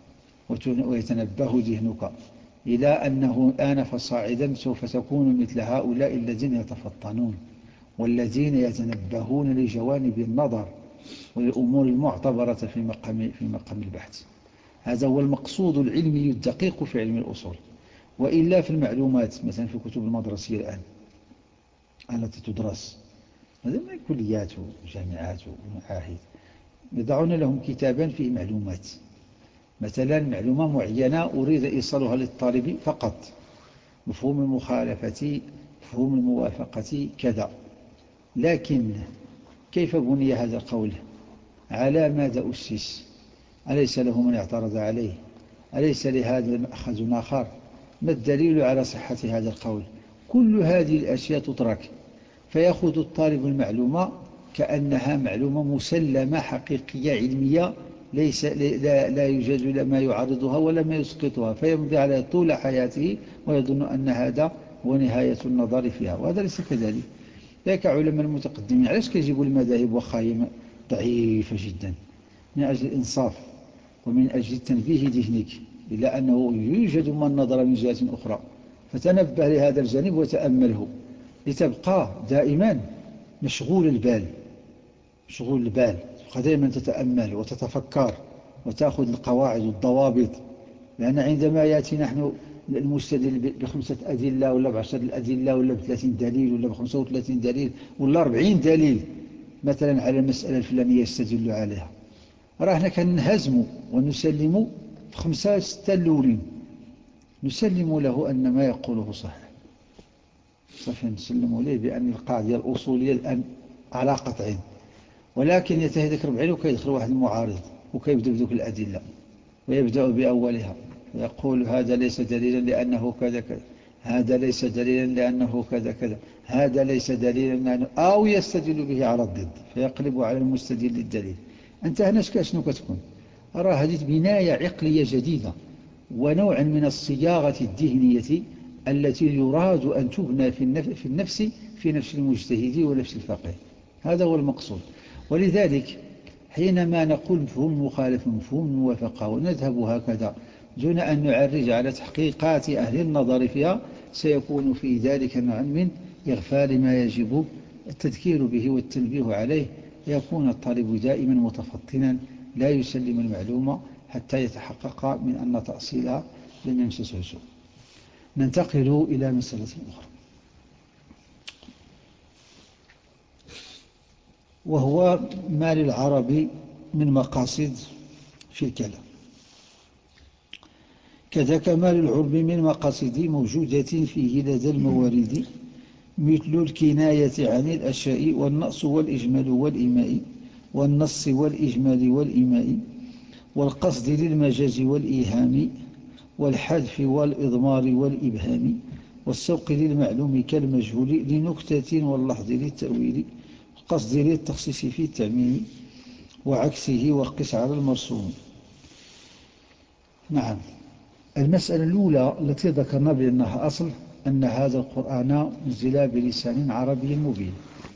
ويتنبه ذهنك إلى أنه الآن فصاعدا سوف تكون مثل هؤلاء الذين يتفطنون والذين يتنبهون لجوانب النظر والأمور المعتبرة في مقام, في مقام البحث. هذا هو المقصود العلمي الدقيق في علم الأصول. وإلا في المعلومات مثلا في كتب المدرسية الآن التي تدرس هذا من كليات وجامعات ومعاهد يضعون لهم كتابا فيه معلومات، مثلا معلومة معينة أريد إيصالها للطالب فقط، مفهوم المخالفة مفهوم الموافقة كذا. لكن كيف بني هذا القول؟ على ماذا أسس؟ أليس له من اعترض عليه؟ أليس لهذا مأخذ آخر؟ ما الدليل على صحة هذا القول؟ كل هذه الأشياء تترك، فيأخذ الطالب المعلومة كأنها معلومة مسلمة حقيقية علمية، ليس لا, لا يوجد ما يعارضها ولا ما يسقطها، فيمضي على طول حياته ويظن أن هذا هو نهاية النظر فيها، وهذا ليس كذلك. ذلك علماء المتقدمين علاش كيجيبوا المذاهب وخايمة ضعيفة جدا؟ من أجل الإنصاف ومن أجل تنبيه ذهنك إلى أنه يوجد من نظر من جهة أخرى، فتنبه لهذا الجانب وتأمله لتبقى دائما مشغول البال، مشغول البال دائما تتأمل وتتفكر وتأخذ القواعد والضوابط. لأن عندما يأتي نحن المستدل بخمسة أدلة ولا بعشرة الأدلة ولا بثلاثين دليل ولا بخمسة وثلاثين دليل ولا أربعين دليل مثلا على المسألة الفلانية يستدل عليها، راه احنا كنهزم ونسلم خمسة ستة الأولين نسلم له أن ما يقوله صحيح، صافي نسلم له بأن القاعدة الأصولية الآن على قطعين، ولكن يتهدك ربعين وكيدخل واحد المعارض وكيبدأ بدوك الأدلة ويبدأ بأولها ويقول هذا ليس دليلا لأنه كذا كذا، هذا ليس دليلا لأنه كذا كذا، هذا ليس دليلا لأنه، أو يستدل به على الضد فيقلب على المستدل الدليل. أنت هنا شنو كتكون؟ أرى هذه بناية عقلية جديدة ونوع من الصياغة الذهنية التي يراد أن تبنى في النفس في نفس المجتهد ونفس الفقيه، هذا هو المقصود. ولذلك حينما نقول مفهوم المخالفة مفهوم الموافقة ونذهب هكذا دون أن نعرج على تحقيقات أهل النظر فيها، سيكون في ذلك نوع من إغفال ما يجب التذكير به والتنبيه عليه، يكون الطالب دائما متفطنا لا يسلم المعلومة حتى يتحقق من أن تأصيلها لم يمسسه سوء. ننتقل إلى مسألة أخرى، وهو ما للعرب من مقاصد في الكلام، كذا كمال العرب من مقاصد موجودة فيه لدى الموارد، مثل الكناية عن الأشياء والنقص والإجمال والإيماء، والنص والإجمال والإيماء، والقصد للمجاز والإيهام، والحذف والإضمار والإبهام، والسوق للمعلوم كالمجهول لنكتة واللحظ للتأويل، القصد للتخصيص في التعميم وعكسه وقس على المرسوم. نعم، المسألة الأولى التي ذكرنا بأنها أصل أن هذا القرآن نزل بلسان عربي مبين،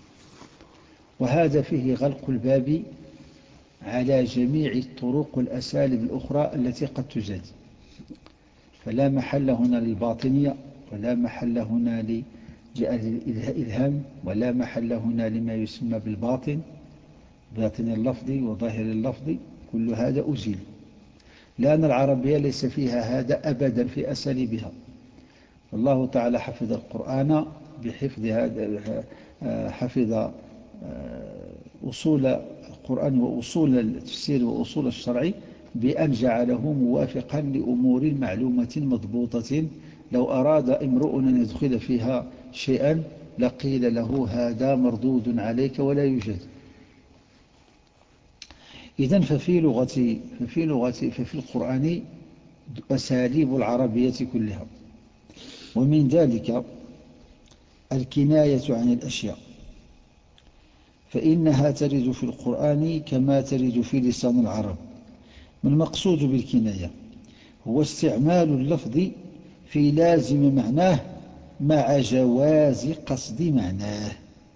وهذا فيه غلق الباب على جميع الطرق والأساليب الأخرى التي قد تزاد، فلا محل هنا للباطنية ولا محل هنا للإلهام ولا محل هنا لما يسمى بالباطن، باطن اللفظ وظاهر اللفظ، كل هذا أزيل، لأن العربية ليس فيها هذا أبدا في أساليبها. الله تعالى حفظ القرآن بحفظ هذا، حفظ أصول القرآن وأصول التفسير وأصول الشرع بأن جعله موافقا لأمور معلومة مضبوطة، لو أراد امرؤ أن يدخل فيها شيئا لقيل له هذا مردود عليك ولا يوجد. إذن ففي لغة ففي لغة ففي القرآن أساليب العربية كلها، ومن ذلك الكناية عن الأشياء، فإنها ترد في القرآن كما ترد في لسان العرب. ما المقصود بالكناية؟ هو استعمال اللفظ في لازم معناه مع جواز قصد معناه،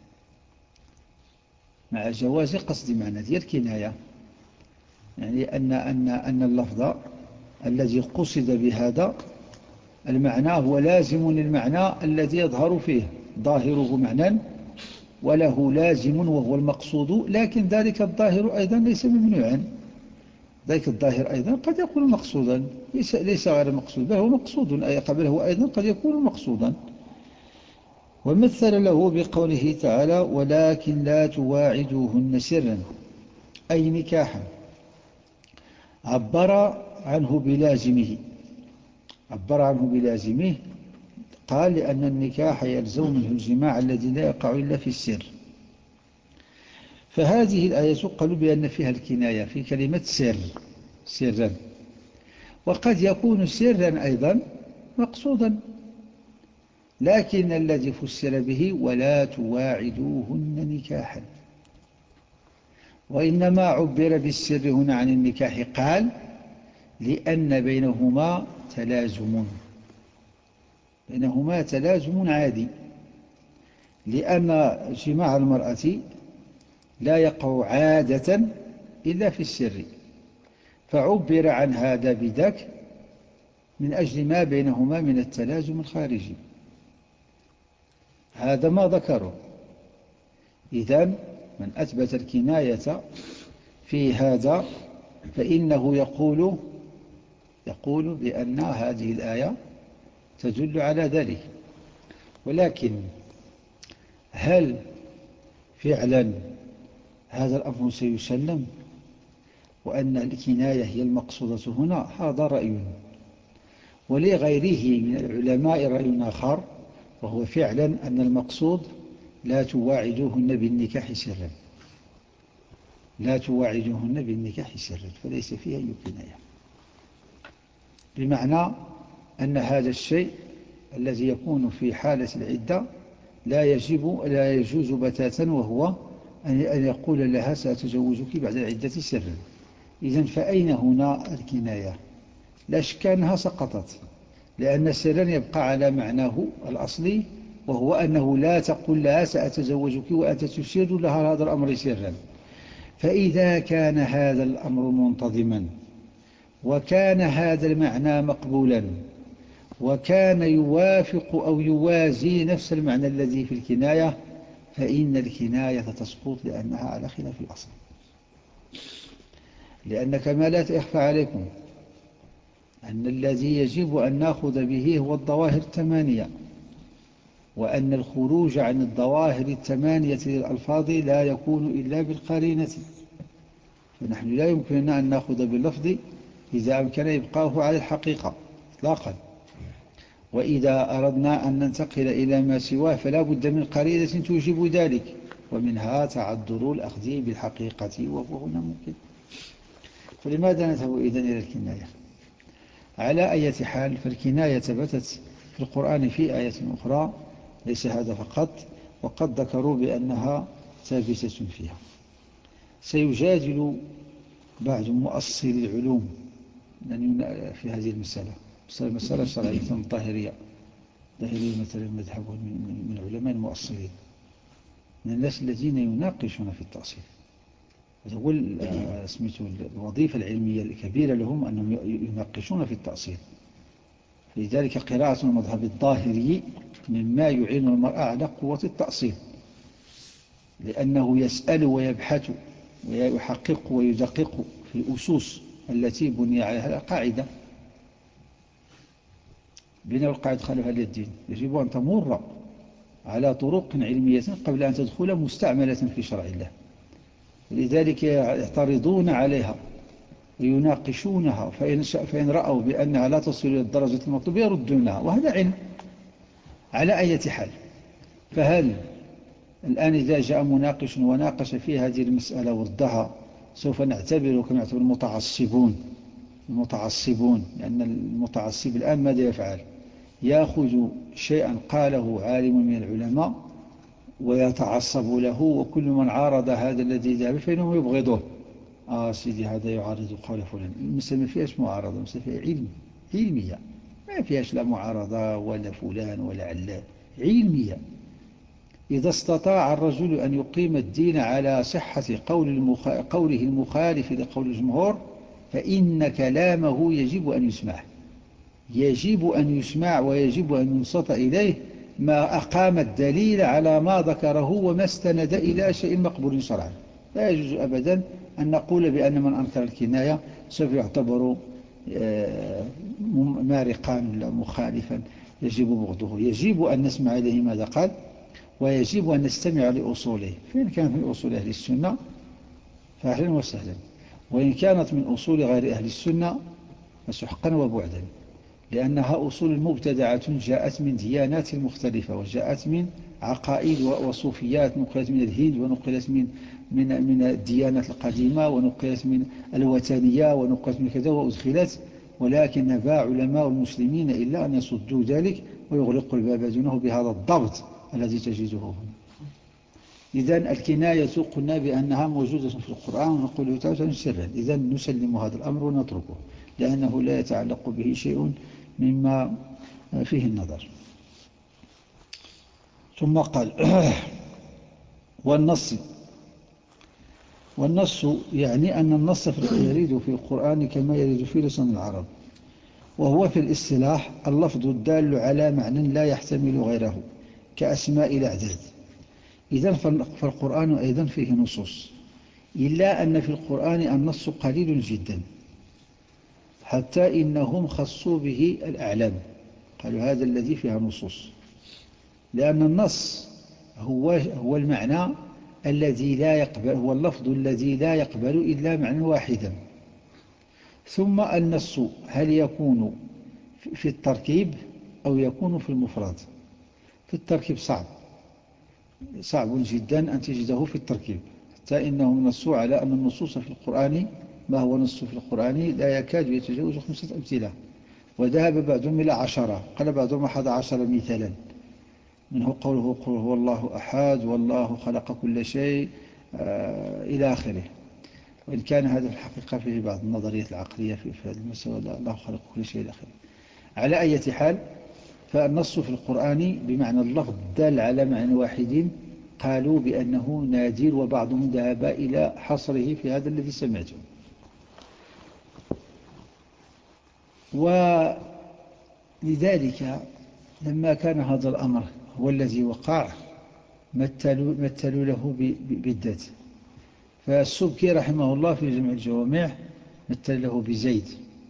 مع جواز قصد معناه ديال الكناية، يعني أن, أن, أن اللفظ الذي قصد بهذا المعنى هو لازم للمعنى الذي يظهر فيه، ظاهره معنى وله لازم وهو المقصود، لكن ذلك الظاهر أيضا ليس ممنوعا، ذلك الظاهر أيضا قد يكون مقصودا، ليس, ليس غير مقصود بل هو مقصود، أي قبله أيضا قد يكون مقصودا. ومثل له بقوله تعالى ولكن لا تواعدوهن سرا أي نكاحا، عبر عنه بلازمه، عبر عنه بلازمه، قال لأن النكاح يلزم منه الجماع الذي لا يقع إلا في السر. فهذه الآية قالوا بأن فيها الكناية في كلمة سر، سرا، وقد يكون سرا أيضا مقصودا، لكن الذي فسر به ولا تواعدوهن نكاحا، وإنما عبر بالسر هنا عن النكاح قال لأن بينهما تلازم، بينهما تلازم عادي، لأن جماع المرأة لا يقع عادة إلا في السر، فعبر عن هذا بذاك من أجل ما بينهما من التلازم الخارجي، هذا ما ذكره. إذن من أثبت الكناية في هذا فإنه يقول يقول بأن هذه الآية تدل على ذلك، ولكن هل فعلا هذا الأمر سيسلم؟ وأن الكناية هي المقصودة هنا، هذا رأي. ولغيره من العلماء رأي آخر، وهو فعلا أن المقصود لا تواعدوهن بالنكاح سرا، لا تواعدوهن بالنكاح سرا، فليس فيها أي كناية، بمعنى أن هذا الشيء الذي يكون في حالة العدة لا يجب لا يجوز بتاتا، وهو أن يقول لها سأتزوجك بعد العدة سرا. إذن فأين هنا الكناية؟ لا شك أنها سقطت، لأن سرا يبقى على معناه الأصلي، وهو أنه لا تقول لها سأتزوجك وأنت تسر لها هذا الأمر سرا. فإذا كان هذا الأمر منتظما، وكان هذا المعنى مقبولا، وكان يوافق أو يوازي نفس المعنى الذي في الكناية، فإن الكناية تسقط لأنها على خلاف الأصل. لأن كما لا يخفى عليكم أن الذي يجب أن نأخذ به هو الظواهر الثمانية، وأن الخروج عن الظواهر الثمانية للألفاظ لا يكون إلا بالقرينة. فنحن لا يمكننا أن نأخذ باللفظ إذا أمكن إبقاؤه على الحقيقة إطلاقا، وإذا أردنا أن ننتقل إلى ما سواه فلا بد من قرينة توجب ذلك، ومنها تعذر الأخذ بالحقيقة، وهو هنا ممكن. فلماذا نذهب إذن إلى الكناية؟ على أي حال، فالكناية ثبتت في القرآن في آية أخرى، ليس هذا فقط، وقد ذكروا بأنها ثابتة فيها. سيجادل بعض مؤصلي العلوم في هذه المسألة، مسألة شرعية ظاهرية، ظاهرية مثلا مذهب من علماء المؤصلين، من الناس الذين يناقشون في التأصيل. هو الوظيفة العلمية الكبيرة لهم أنهم يناقشون في التأصيل. لذلك قراءة المذهب الظاهري مما يعين المرأة على قوة التأصيل، لأنه يسأل ويبحث ويحقق ويدقق في الأسس التي بني عليها القاعدة. بناء القاعدة خلف الدين يجب أن تمر على طرق علمية قبل أن تدخل مستعملة في شرع الله. لذلك يعترضون عليها ويناقشونها، فإن, فإن رأوا بأنها لا تصل إلى الدرجة المطلوبة يردونها، وهذا علم. على أي حال، فهل الآن إذا جاء مناقش وناقش في هذه المسألة وردها، سوف نعتبره كما يعتبر المتعصبون المتعصبون لأن المتعصب الآن ماذا يفعل؟ يأخذ شيئا قاله عالم من العلماء ويتعصب له، وكل من عارض هذا الذي ذهب فإنهم يبغضون. آه سيدي هذا يعارض قول فلان. المسألة ما فيهاش معارضة، المسألة فيها علم، علمية، ما فيهاش لا معارضة ولا فلان ولا علان، علمية. إذا استطاع الرجل أن يقيم الدين على صحة قول المخ... قوله المخالف لقول الجمهور، فإن كلامه يجب أن يسمع، يجب أن يسمع ويجب أن ينصت إليه، ما أقام الدليل على ما ذكره وما استند إلى شيء مقبول شرعا. لا يجوز أبدا أن نقول بأن من أنكر الكناية سوف يعتبر مارقا ولا مخالفا يجب بغضه. يجب أن نسمع إليه ماذا قال، ويجب أن نستمع لأصوله، فإن كانت من أصول أهل السنة فأهلا وسهلا، وإن كانت من أصول غير أهل السنة فسحقا وبعدا، لأنها أصول مبتدعة جاءت من ديانات مختلفة، وجاءت من عقائد وصوفيات نقلت من الهند، ونقلت من من من الديانات القديمة، ونقلت من الوثنية، ونقلت من كذا وأدخلت، ولكن نبى علماء المسلمين إلا أن يصدوا ذلك ويغلقوا الباب دونه بهذا الضبط الذي تجده هنا. إذن الكناية قلنا بأنها موجودة في القرآن، ونقول تعالى سرا، إذن نسلم هذا الأمر ونتركه، لأنه لا يتعلق به شيء مما فيه النظر. ثم قال والنص والنص يعني أن النص يريد في القرآن كما يريد في لسان العرب، وهو في الاصطلاح اللفظ الدال على معنى لا يحتمل غيره كأسماء الأعداد. إذن فالقرآن أيضا فيه نصوص، إلا أن في القرآن النص قليل جدا، حتى إنهم خصوا به الأعلام، قالوا هذا الذي فيها نصوص، لأن النص هو هو المعنى الذي لا يقبل، هو اللفظ الذي لا يقبل إلا معنى واحدا، ثم النص هل يكون في التركيب أو يكون في المفرد؟ في التركيب صعب صعب جدا أن تجده في التركيب، حتى إنهم نصوا على أن النصوص في القرآن، ما هو نص في القرآن لا يكاد يتجاوز خمسة أمثلة، وذهب بعضهم إلى عشرة، قال بعضهم أحد عشر مثالا، منه قوله قل هو الله أحد والله خلق كل شيء آه إلى آخره. وإن كان هذا في الحقيقة فيه بعض النظريات العقلية في هذه المسألة، الله خلق كل شيء إلى آخره. على أي حال، فالنص في القرآن بمعنى اللفظ دال على معنى واحد، قالوا بأنه نادر، وبعضهم ذهب إلى حصره في هذا الذي سمعته. ولذلك لما كان هذا الأمر هو الذي وقع مثلوا, مثلوا له بالذات. فالسبكي رحمه الله في جمع الجوامع مثل له بزيد،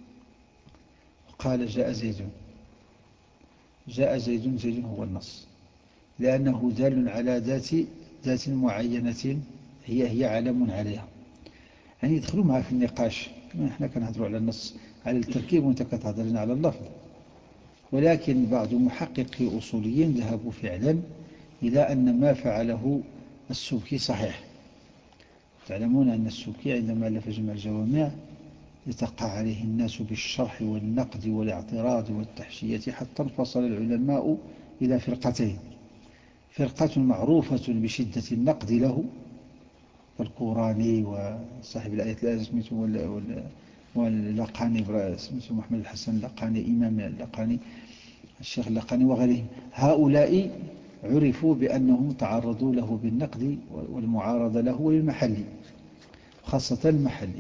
وقال جاء زيد، جاء زيد، زيد هو النص، لأنه دال على ذات ذات معينة هي هي علم عليها. يعني يدخلوا معها في النقاش، نحن كنهضروا على النص على التركيب وانت كتهضر على اللفظ. ولكن بعض محققي الأصوليين ذهبوا فعلا إلى أن ما فعله السبكي صحيح. تعلمون أن السبكي عندما ألف جمع الجوامع يتقع عليه الناس بالشرح والنقد والاعتراض والتحشية، حتى انفصل العلماء إلى فرقتين: فرقة معروفة بشدة النقد له، القراني وصاحب الآية الآية سميته واللقاني سميته محمد الحسن اللقاني، إمام اللقاني، الشيخ اللقاني وغيرهم. هؤلاء عرفوا بأنهم تعرضوا له بالنقد والمعارضة له وللمحلي، خاصة المحلي.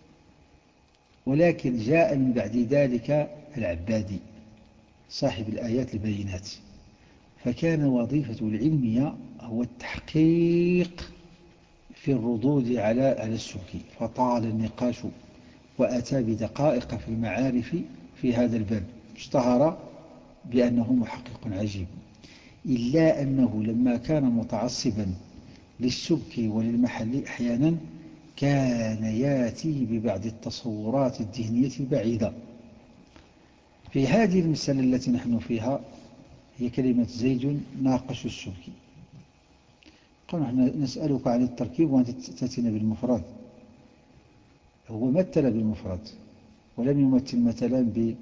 ولكن جاء من بعد ذلك العبادي صاحب الآيات البينات، فكان وظيفة العلمية هو التحقيق في الردود على على السبكي، فطال النقاش وأتى بدقائق في المعارف في هذا الباب، اشتهر بأنه محقق عجيب. إلا أنه لما كان متعصبا للسبكي وللمحلي أحيانا كان ياتي ببعض التصورات الذهنية البعيدة. في هذه المسألة التي نحن فيها هي كلمة زيد ناقش السبكي، قال نحن نسألك عن التركيب وأنت تأتينا بالمفرد. هو مثل بالمفرد ولم يمثل مثلا ب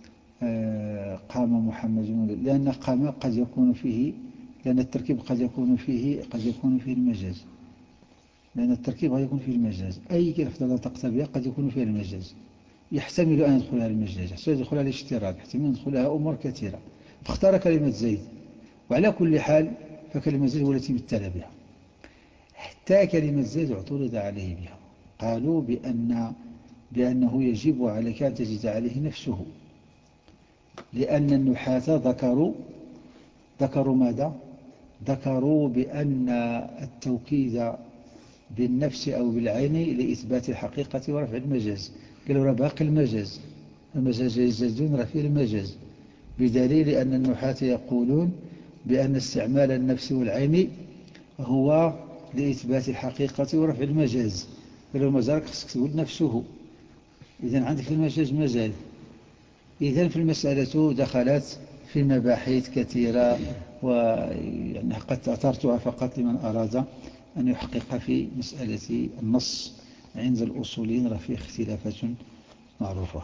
قام محمد، لأن قام قد يكون فيه، لأن التركيب قد يكون فيه قد يكون فيه المجاز، لأن التركيب قد يكون فيه المجاز، أي لفظة لا تقتضي قد يكون فيها المجاز، يحتمل أن يدخلها المجاز، يحتمل أن يدخلها الاشتراك، يحتمل أن يدخلها أمور كثيرة، فاختار كلمة زيد. وعلى كل حال فكلمة زيد هو التي مثل بها، حتى كلمة زيد اعترض عليه بها، قالوا بأن بأنه يجب عليك أن تجد عليه نفسه، لأن النحاة ذكروا ذكروا ماذا؟ ذكروا بأن التوكيد بالنفس أو بالعين لإثبات الحقيقة ورفع المجاز، قالوا راه باقي المجاز، المجاز يزدون رفع المجاز، بدليل أن النحاة يقولون بأن استعمال النفس والعين هو لإثبات الحقيقة ورفع المجاز، قالوا مازال خصك تقول نفسه، إذن عندك المجاز مجال. إذن في المسألة دخلت في مباحث كثيرة، ويعني قد أثرتها فقط لمن أراد أن يحقق في مسألة النص. عند الأصولين راه فيه اختلافات معروفة.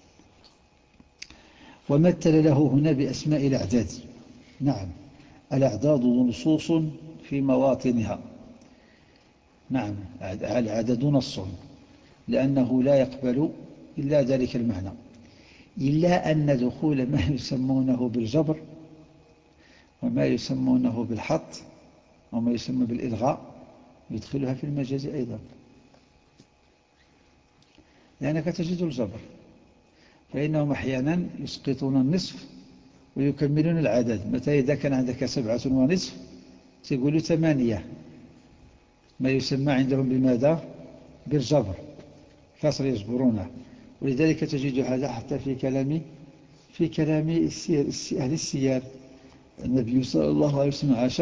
ومثل له هنا بأسماء الأعداد. نعم، الأعداد نصوص في مواطنها، نعم العدد نص، لأنه لا يقبل إلا ذلك المعنى، إلا أن دخول ما يسمونه بالجبر وما يسمونه بالحط وما يسمى بالإلغاء يدخلها في المجاز أيضا، لأنك تجد الجبر فإنهم أحيانا يسقطون النصف ويكملون العدد. متى إذا كان عندك سبعة ونصف تقول ثمانية، ما يسمى عندهم بماذا؟ بالجبر، كسر يجبرونه. ولذلك تجد هذا حتى في كلام في كلام السير أهل السير. النبي صلى الله عليه وسلم عاش،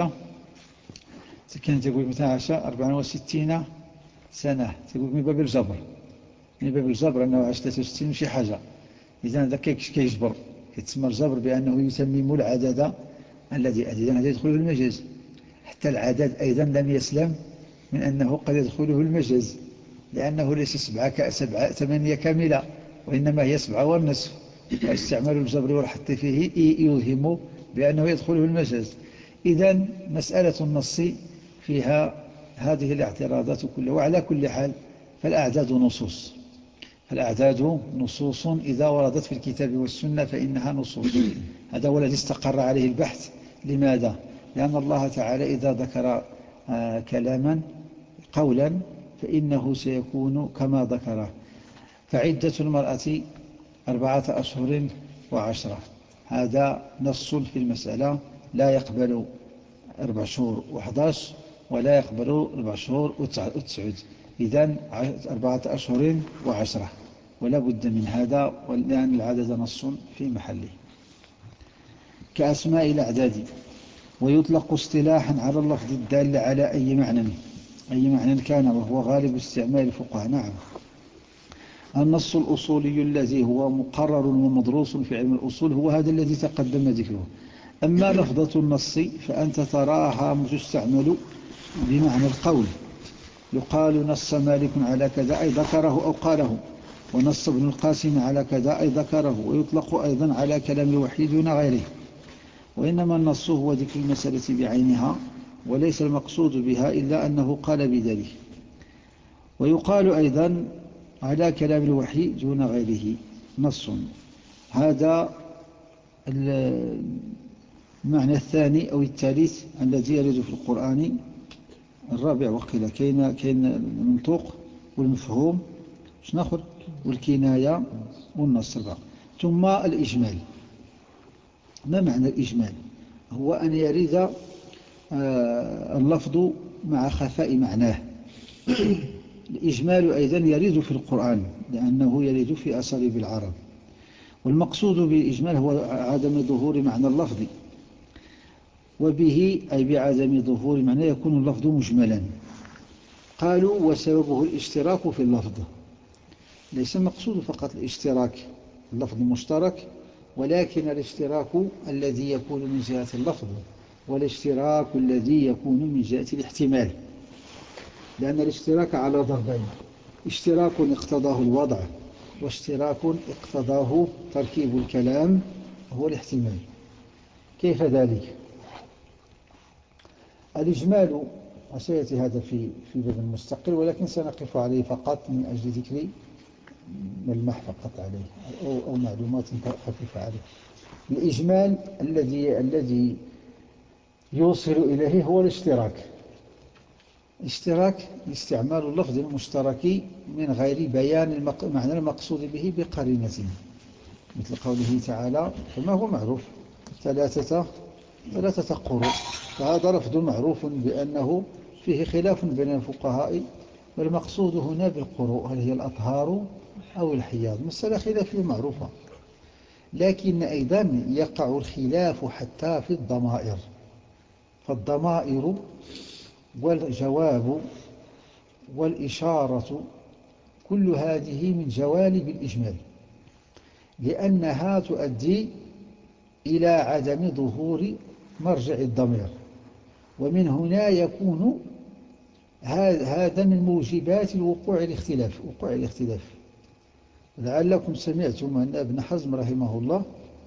كان تقول متى عاش؟ أربعا وستين سنة، تقول من باب الجبر، من باب الجبر أنه عاش ثلاثة وستين شي حاجة، إذا هذا كيجبر، كيتسمى الجبر بأنه يتمم العدد الذي أتي، إذا هذا يدخله المجاز. حتى العدد أيضا لم يسلم من أنه قد يدخله المجاز، لأنه ليس سبعة سبعة ثمانية كاملة، وإنما هي سبعة والنصف، واستعمال الجبر والحط فيه يوهم بأنه يدخله المجاز. إذن مسألة النص فيها هذه الاعتراضات كلها. وعلى كل حال فالأعداد نصوص، فالأعداد نصوص إذا وردت في الكتاب والسنة فإنها نصوص. هذا هو الذي استقر عليه البحث. لماذا؟ لأن الله تعالى إذا ذكر آه كلاما قولا فإنه سيكون كما ذكره. فعدة المرأة أربعة أشهر وعشرة، هذا نص في المسألة، لا يقبل أربع شهور وحداش، ولا يقبل أربع شهور وتسعود. إذن أربعة أشهر وعشرة، ولا بد من هذا، لأن العدد نص في محله. كأسماء الأعداد، ويطلق اصطلاحا على اللفظ الدال على أي معنى أي معنى كان، وهو غالب استعمال الفقهاء. نعم، النص الأصولي الذي هو مقرر ومدروس في علم الأصول هو هذا الذي تقدم ذكره. أما لفظة النص فأنت تراها تستعمل بمعنى القول، يقال نص مالك على كذا أي ذكره أو قاله، ونص ابن القاسم على كذا أي ذكره، ويطلق أيضا على كلام الوحي دون غيره. وإنما النص هو ذكر المسألة بعينها، وليس المقصود بها إلا أنه قال بذلك. ويقال أيضا على كلام الوحي دون غيره نص. هذا المعنى الثاني أو الثالث الذي يرد في القرآن. الرابع وقيل كاين كاين المنطوق والمفهوم شناخر والكناية والنص. ثم الإجمال. ما معنى الإجمال؟ هو أن يرد اللفظ مع خفاء معناه. الإجمال أيضا يرد في القرآن لأنه يرد في أساليب العرب. والمقصود بالإجمال هو عدم ظهور معنى اللفظ، وبه أي بعدم ظهور معنى يكون اللفظ مجملا. قالوا وسببه الاشتراك في اللفظ. ليس المقصود فقط الاشتراك، اللفظ مشترك، ولكن الاشتراك الذي يكون من جهة اللفظ، والاشتراك الذي يكون من جهة الاحتمال. لأن الاشتراك على ضربين: اشتراك اقتضاه الوضع، واشتراك اقتضاه تركيب الكلام هو الاحتمال. كيف ذلك؟ الإجمال وسيأتي هذا في في باب مستقل، ولكن سنقف عليه فقط من أجل ذكر ملمح فقط عليه أو, أو معلومات خفيفة عليه. الإجمال الذي الذي يوصل إليه هو الاشتراك. اشتراك استعمال اللفظ المشترك من غير بيان معنى المقصود به بقرينة، مثل قوله تعالى فما هو معروف ثلاثة ثلاثة قروء، فهذا لفظ معروف بأنه فيه خلاف بين الفقهاء، والمقصود هنا بالقروء هل هي الأطهار أو الحياض، مسألة خلافية معروفة. لكن أيضا يقع الخلاف حتى في الضمائر، فالضمائر والجواب والإشارة كل هذه من جوانب الإجمال، لأنها تؤدي إلى عدم ظهور مرجع الضمير، ومن هنا يكون هذا من موجبات الوقوع الاختلاف وقوع الاختلاف. لعلكم سمعتم أن ابن حزم رحمه الله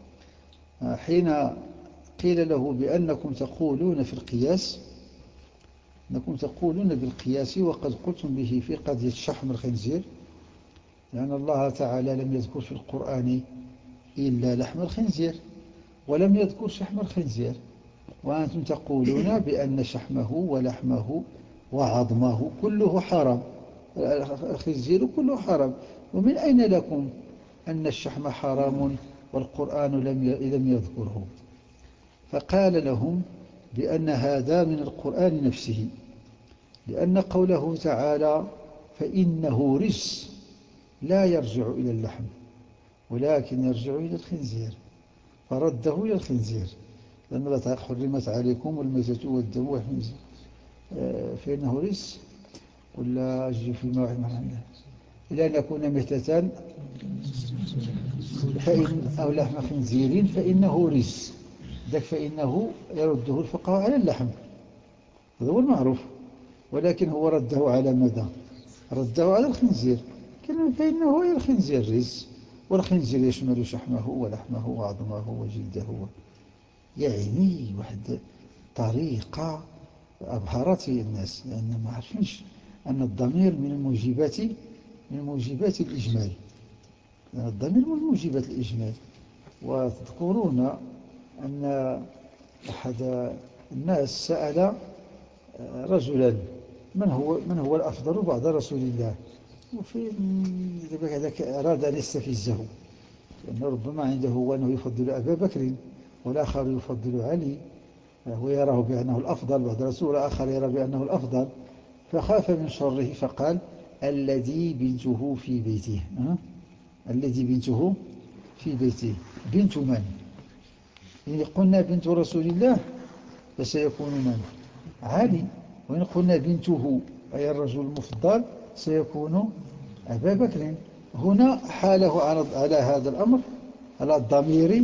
حين قيل له بأنكم تقولون في القياس أنكم تقولون بالقياس وقد قلتم به في قضية شحم الخنزير، لأن الله تعالى لم يذكر في القرآن إلا لحم الخنزير ولم يذكر شحم الخنزير، وأنتم تقولون بأن شحمه ولحمه وعظمه كله حرام، الخنزير كله حرام، ومن أين لكم أن الشحم حرام والقرآن لم يذكره؟ فقال لهم بأن هذا من القرآن نفسه، لأن قوله تعالى فإنه رجس لا يرجع إلى اللحم ولكن يرجع إلى الخنزير، فرده إلى الخنزير، لأن الله تعالى حرمت عليكم الميتة والدم والخنزير فإنه رجس، ولا أجي في موعد من عنده إلى أن يكون ميتة فإن أو لحم خنزير فإنه رجس، ذاك فإنه يرده الفقهاء على اللحم، هذا هو المعروف، ولكن هو رده على ماذا؟ رده على الخنزير، فإنه هي الخنزير رجس، والخنزير يشمل شحمه ولحمه وعظمه وجلده، يعني واحد طريقة أبهرت الناس، لأن ما عرفنش أن الضمير من الموجبات من موجبات الإجمال، لأن الضمير من موجبات الإجمال. وتذكرون أن أحد الناس سأل رجلا من هو من هو الأفضل بعد رسول الله، وفي ذلك أراد أن يستفزه، لأنه ربما عنده هو أنه يفضل أبا بكر والآخر يفضل علي، هو يراه بأنه الأفضل بعد رسول، والآخر يرى بأنه الأفضل، فخاف من شره فقال الذي بنته في بيته. أه؟ الذي بنته في بيته، بنت من؟ إن قلنا بنت رسول الله فسيكون من؟ علي. وإن قلنا بنته أي الرجل المفضل سيكون أبا بكر. هنا حاله على هذا الأمر على الضمير،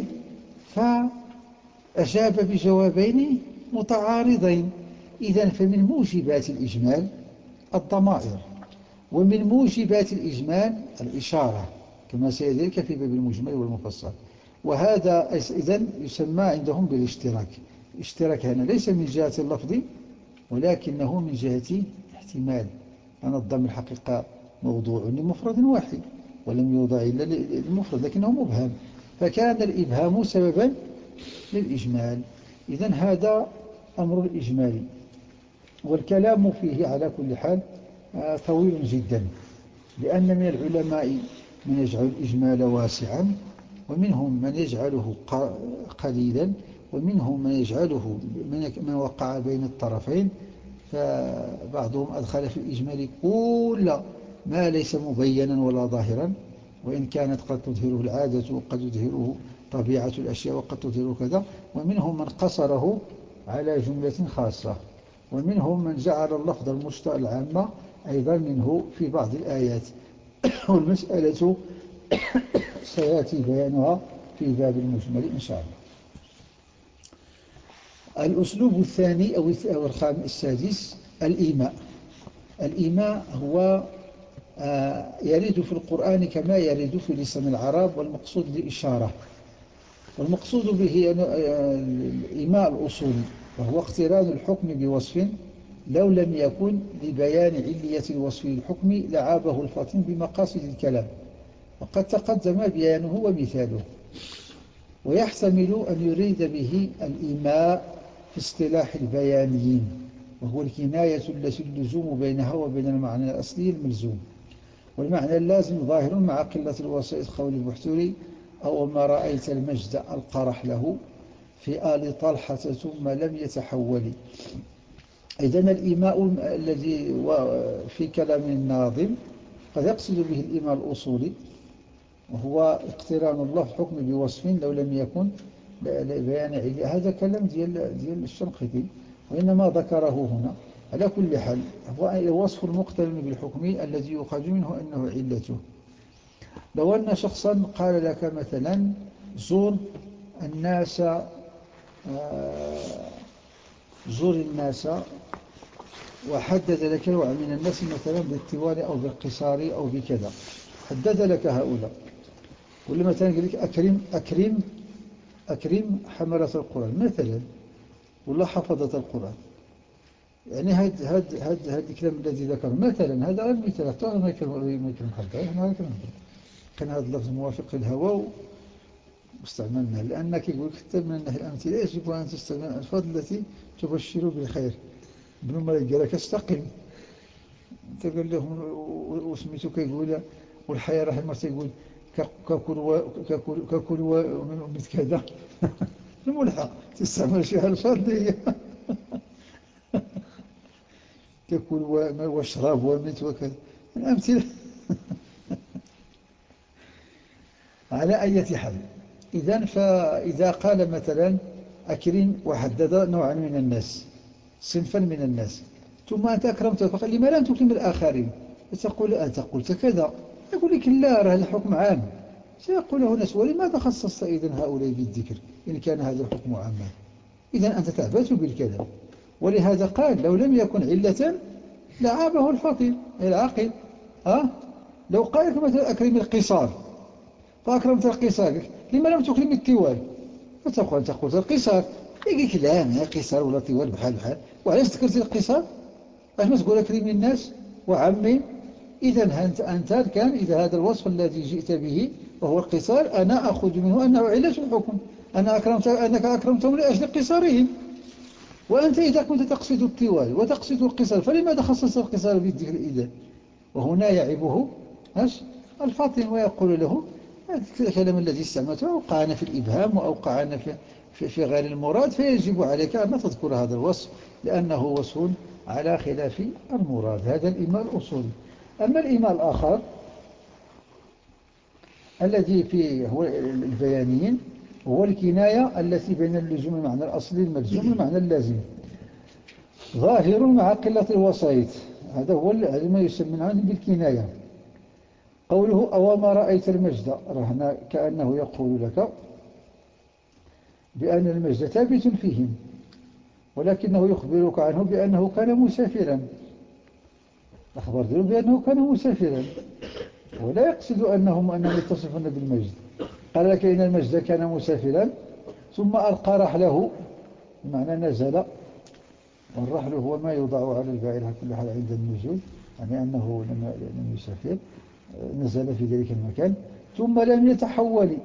فأجاب بجوابين متعارضين. إذن فمن موجبات الإجمال الضمائر، ومن موجبات الإجمال الإشارة، كما سيذلك في باب المجمل والمفصل. وهذا إذن يسمى عندهم بالاشتراك. الاشتراك هنا ليس من جهة اللفظ، ولكنه من جهة احتمال، أن الضمير الحقيقة موضوع لمفرد واحد ولم يوضع إلا للمفرد، لكنه مبهم، فكان الإبهام سببا للإجمال. إذن هذا أمر الإجمالي، والكلام فيه على كل حال طويل جدا، لأن من العلماء من يجعل الإجمال واسعا، ومنهم من يجعله قليلا، ومنهم من يجعله من وقع بين الطرفين. فبعضهم أدخل في الإجمال كل ما ليس مبينا ولا ظاهرا، وإن كانت قد تظهره العادة وقد تظهره طبيعة الأشياء وقد تظهره كذا. ومنهم من قصره على جملة خاصة، ومنهم من جعل اللفظ المشتق العامة أيضا منه في بعض الآيات. والمسألة سيأتي بيانها في باب المجمل إن شاء الله. الأسلوب الثاني أو السادس الإيماء. الإيماء هو يرد في القرآن كما يرد في لسان العرب، والمقصود الإشارة، والمقصود به الإيماء الأصولي، وهو اقتران الحكم بوصف لو لم يكن لبيان علية الوصف للحكم لعابه الفطن بمقاصد الكلام، وقد تقدم بيانه ومثاله. ويحتمل أن يريد به الإيماء في اصطلاح البيانيين، وهو الكناية التي اللزوم بينها وبين المعنى الأصلي الملزوم، والمعنى اللازم ظاهر مع قلة الوسائط، قول البحتري أو ما رأيت المجد القرح له في آل طلحة ثم لم يتحول. إذن الإيماء الذي في كلام الناظم قد يقصد به الإيماء الأصولي، وهو اقتران الله حكم بوصف لو لم يكن بيان علة. هذا كلام ديال ديال الشنقيطي، وإنما ذكره هنا. على كل حال هو وصف المقترن بالحكم الذي يؤخذ منه أنه علته. لو أن شخصا قال لك مثلا زور الناس، زور الناس، وحدد لك نوع من الناس مثلا بالطوال أو بالقصار أو بكذا، حدد لك هؤلاء. ولا مثلا قال لك أكرم أكرم أكرم حملة القرآن مثلا، ولا حفظة القرآن. يعني هاد هاد هاد هاد الكلام الذي ذكر مثلا، هذا المثال حتى ما يكون ما يكون حتى احنا كان هذا اللفظ موافق للهوى واستعملناه، لأنك يقول حتى من الناحية الأمثلة يجب أن تستعمل الألفاظ التي تبشر بالخير. ابن مالك قال لك استقم، تقول لهم وسميتو كيقول والحياة رحمة يقول ككل و ككل ككل ومثل كذا. الملحق تستعمل فيها الألفاظ هي ككل واشرب ومثل وكذا الأمثلة. على أي حال، إذن فإذا قال مثلا أكرم وحدد نوعا من الناس، صنفا من الناس، ثم أنت أكرمت فقال لما لم تكرم الآخرين، فتقول أنت قلت كذا يقول لك لا، راه الحكم عام. سيقول له ناس ولماذا خصصت إذن هؤلاء بالذكر إن كان هذا الحكم عاما؟ إذن أنت تعبث بالكلام. ولهذا قال لو لم يكن علة لعابه الفطن العاقل. أه؟ لو قال لك مثلا أكرم القصار فأكرمت القصار، لما لم تكرم الطوال؟ فتقول أنت قلت القصار، يقول لك لا، ما قصار ولا طوال بحال بحال. وعلاش ذكرت القصار؟ اش ما تقول أكرم الناس وعمي؟ إذا أنت أنت كان إذا هذا الوصف الذي جئت به وهو القصار أنا أخذ منه أنه علة الحكم، أنا أكرمت أنك أكرمتهم لأجل قصارهم. وأنت إذا كنت تقصد الطوال وتقصد القصار فلماذا خصصت القصار بالذكر إذا؟ وهنا يعيبه ايش الفاطن ويقول له الكلام الذي استعملته أوقعنا في الإبهام وأوقعنا في, في, في غير المراد، فيجب عليك أن لا تذكر هذا الوصف لأنه وصف على خلاف المراد. هذا الإيماء الأصولي. أما الإيماء الآخر الذي في هو البيانيين هو الكناية التي بين اللزوم المعنى الأصلي الملزوم المعنى اللازم، ظاهر مع قلة الوسائط. هذا هو ما يسمى بالكناية. قوله أوما رأيت المجد، رهنا كأنه يقول لك بأن المجد ثابت فيهم، ولكنه يخبرك عنه بأنه كان مسافرا. أخبر ذلك بأنه كان مسافرا ولا يقصد أنهم أنهم يتصفون بالمجد. قال لك إن المجد كان مسافرا ثم ألقى رحله، بمعنى نزل، والرحل هو ما يوضع على البعير على كل حال عند النزول، يعني أنه لم لم يسافر، نزل في ذلك المكان ثم لم يتحول.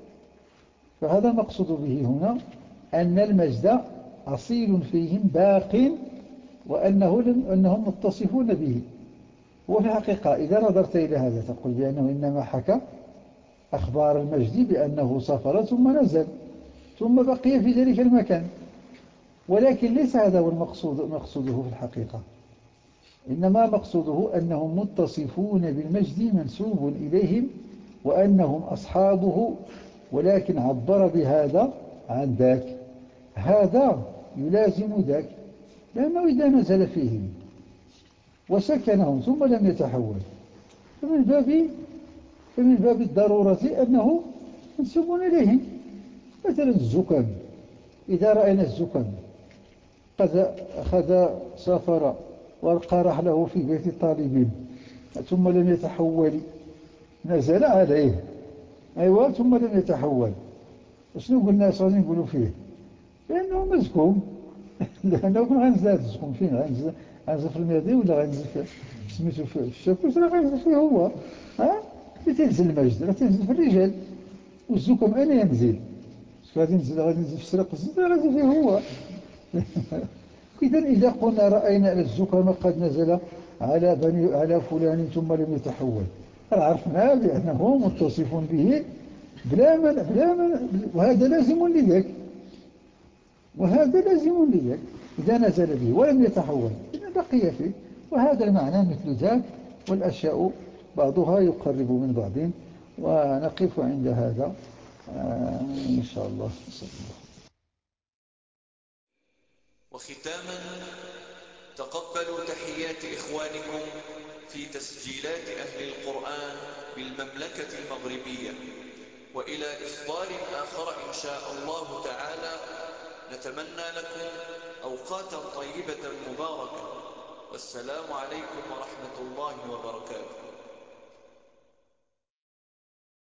فهذا المقصود به هنا أن المجد أصيل فيهم باق، وأنه لم أنهم متصفون به. وفي الحقيقة إذا نظرت إلى هذا تقول بأنه إنما حكى أخبار المجد بأنه سافر ثم نزل ثم بقي في ذلك المكان، ولكن ليس هذا هو المقصود مقصوده في الحقيقة. إنما مقصوده أنهم متصفون بالمجد منسوب إليهم وأنهم أصحابه، ولكن عبر بهذا عن ذاك. هذا يلازم ذاك، لأنه إذا نزل فيهم وسكنهم ثم لم يتحول فمن باب فمن باب الضرورة أنه منسوب إليهم. مثلا الزكام، إذا رأينا الزكام قد أخذ سافر وألقى رحله في بيت الطالبين ثم لم يتحول، نزل عليه أيوة ثم لم يتحول، شنو قلنا صادين نقولوا فيه؟ لأنه مزكوم. لأنه كنا غنزل هذا الزكوم فين؟ غنزل غنزل في الميادي ولا غنزل في سميتو في الشاكوش؟ راه غنزل فيه هو. ها اللي تنزل المجد راه تنزل في الرجال، والزكم أنا ينزل غادي ينزل غادي ينزل في السرق الزيت غادي فيه هو. إذا إذا قلنا رأينا الزكام قد نزل على بني على فلان ثم لم يتحول، عرفنا بأنه متصف به بلا من بلا من، وهذا لازم لذاك وهذا لازم لذاك. إذا نزل به ولم يتحول إذا بقي فيه، وهذا المعنى مثل ذاك. والأشياء بعضها يقرب من بعض. ونقف عند هذا آه إن شاء الله. وختاما، تقبلوا تحيات إخوانكم في تسجيلات أهل القرآن بالمملكة المغربية، وإلى إصدار آخر إن شاء الله تعالى نتمنى لكم أوقاتا طيبة مباركة، والسلام عليكم ورحمة الله وبركاته.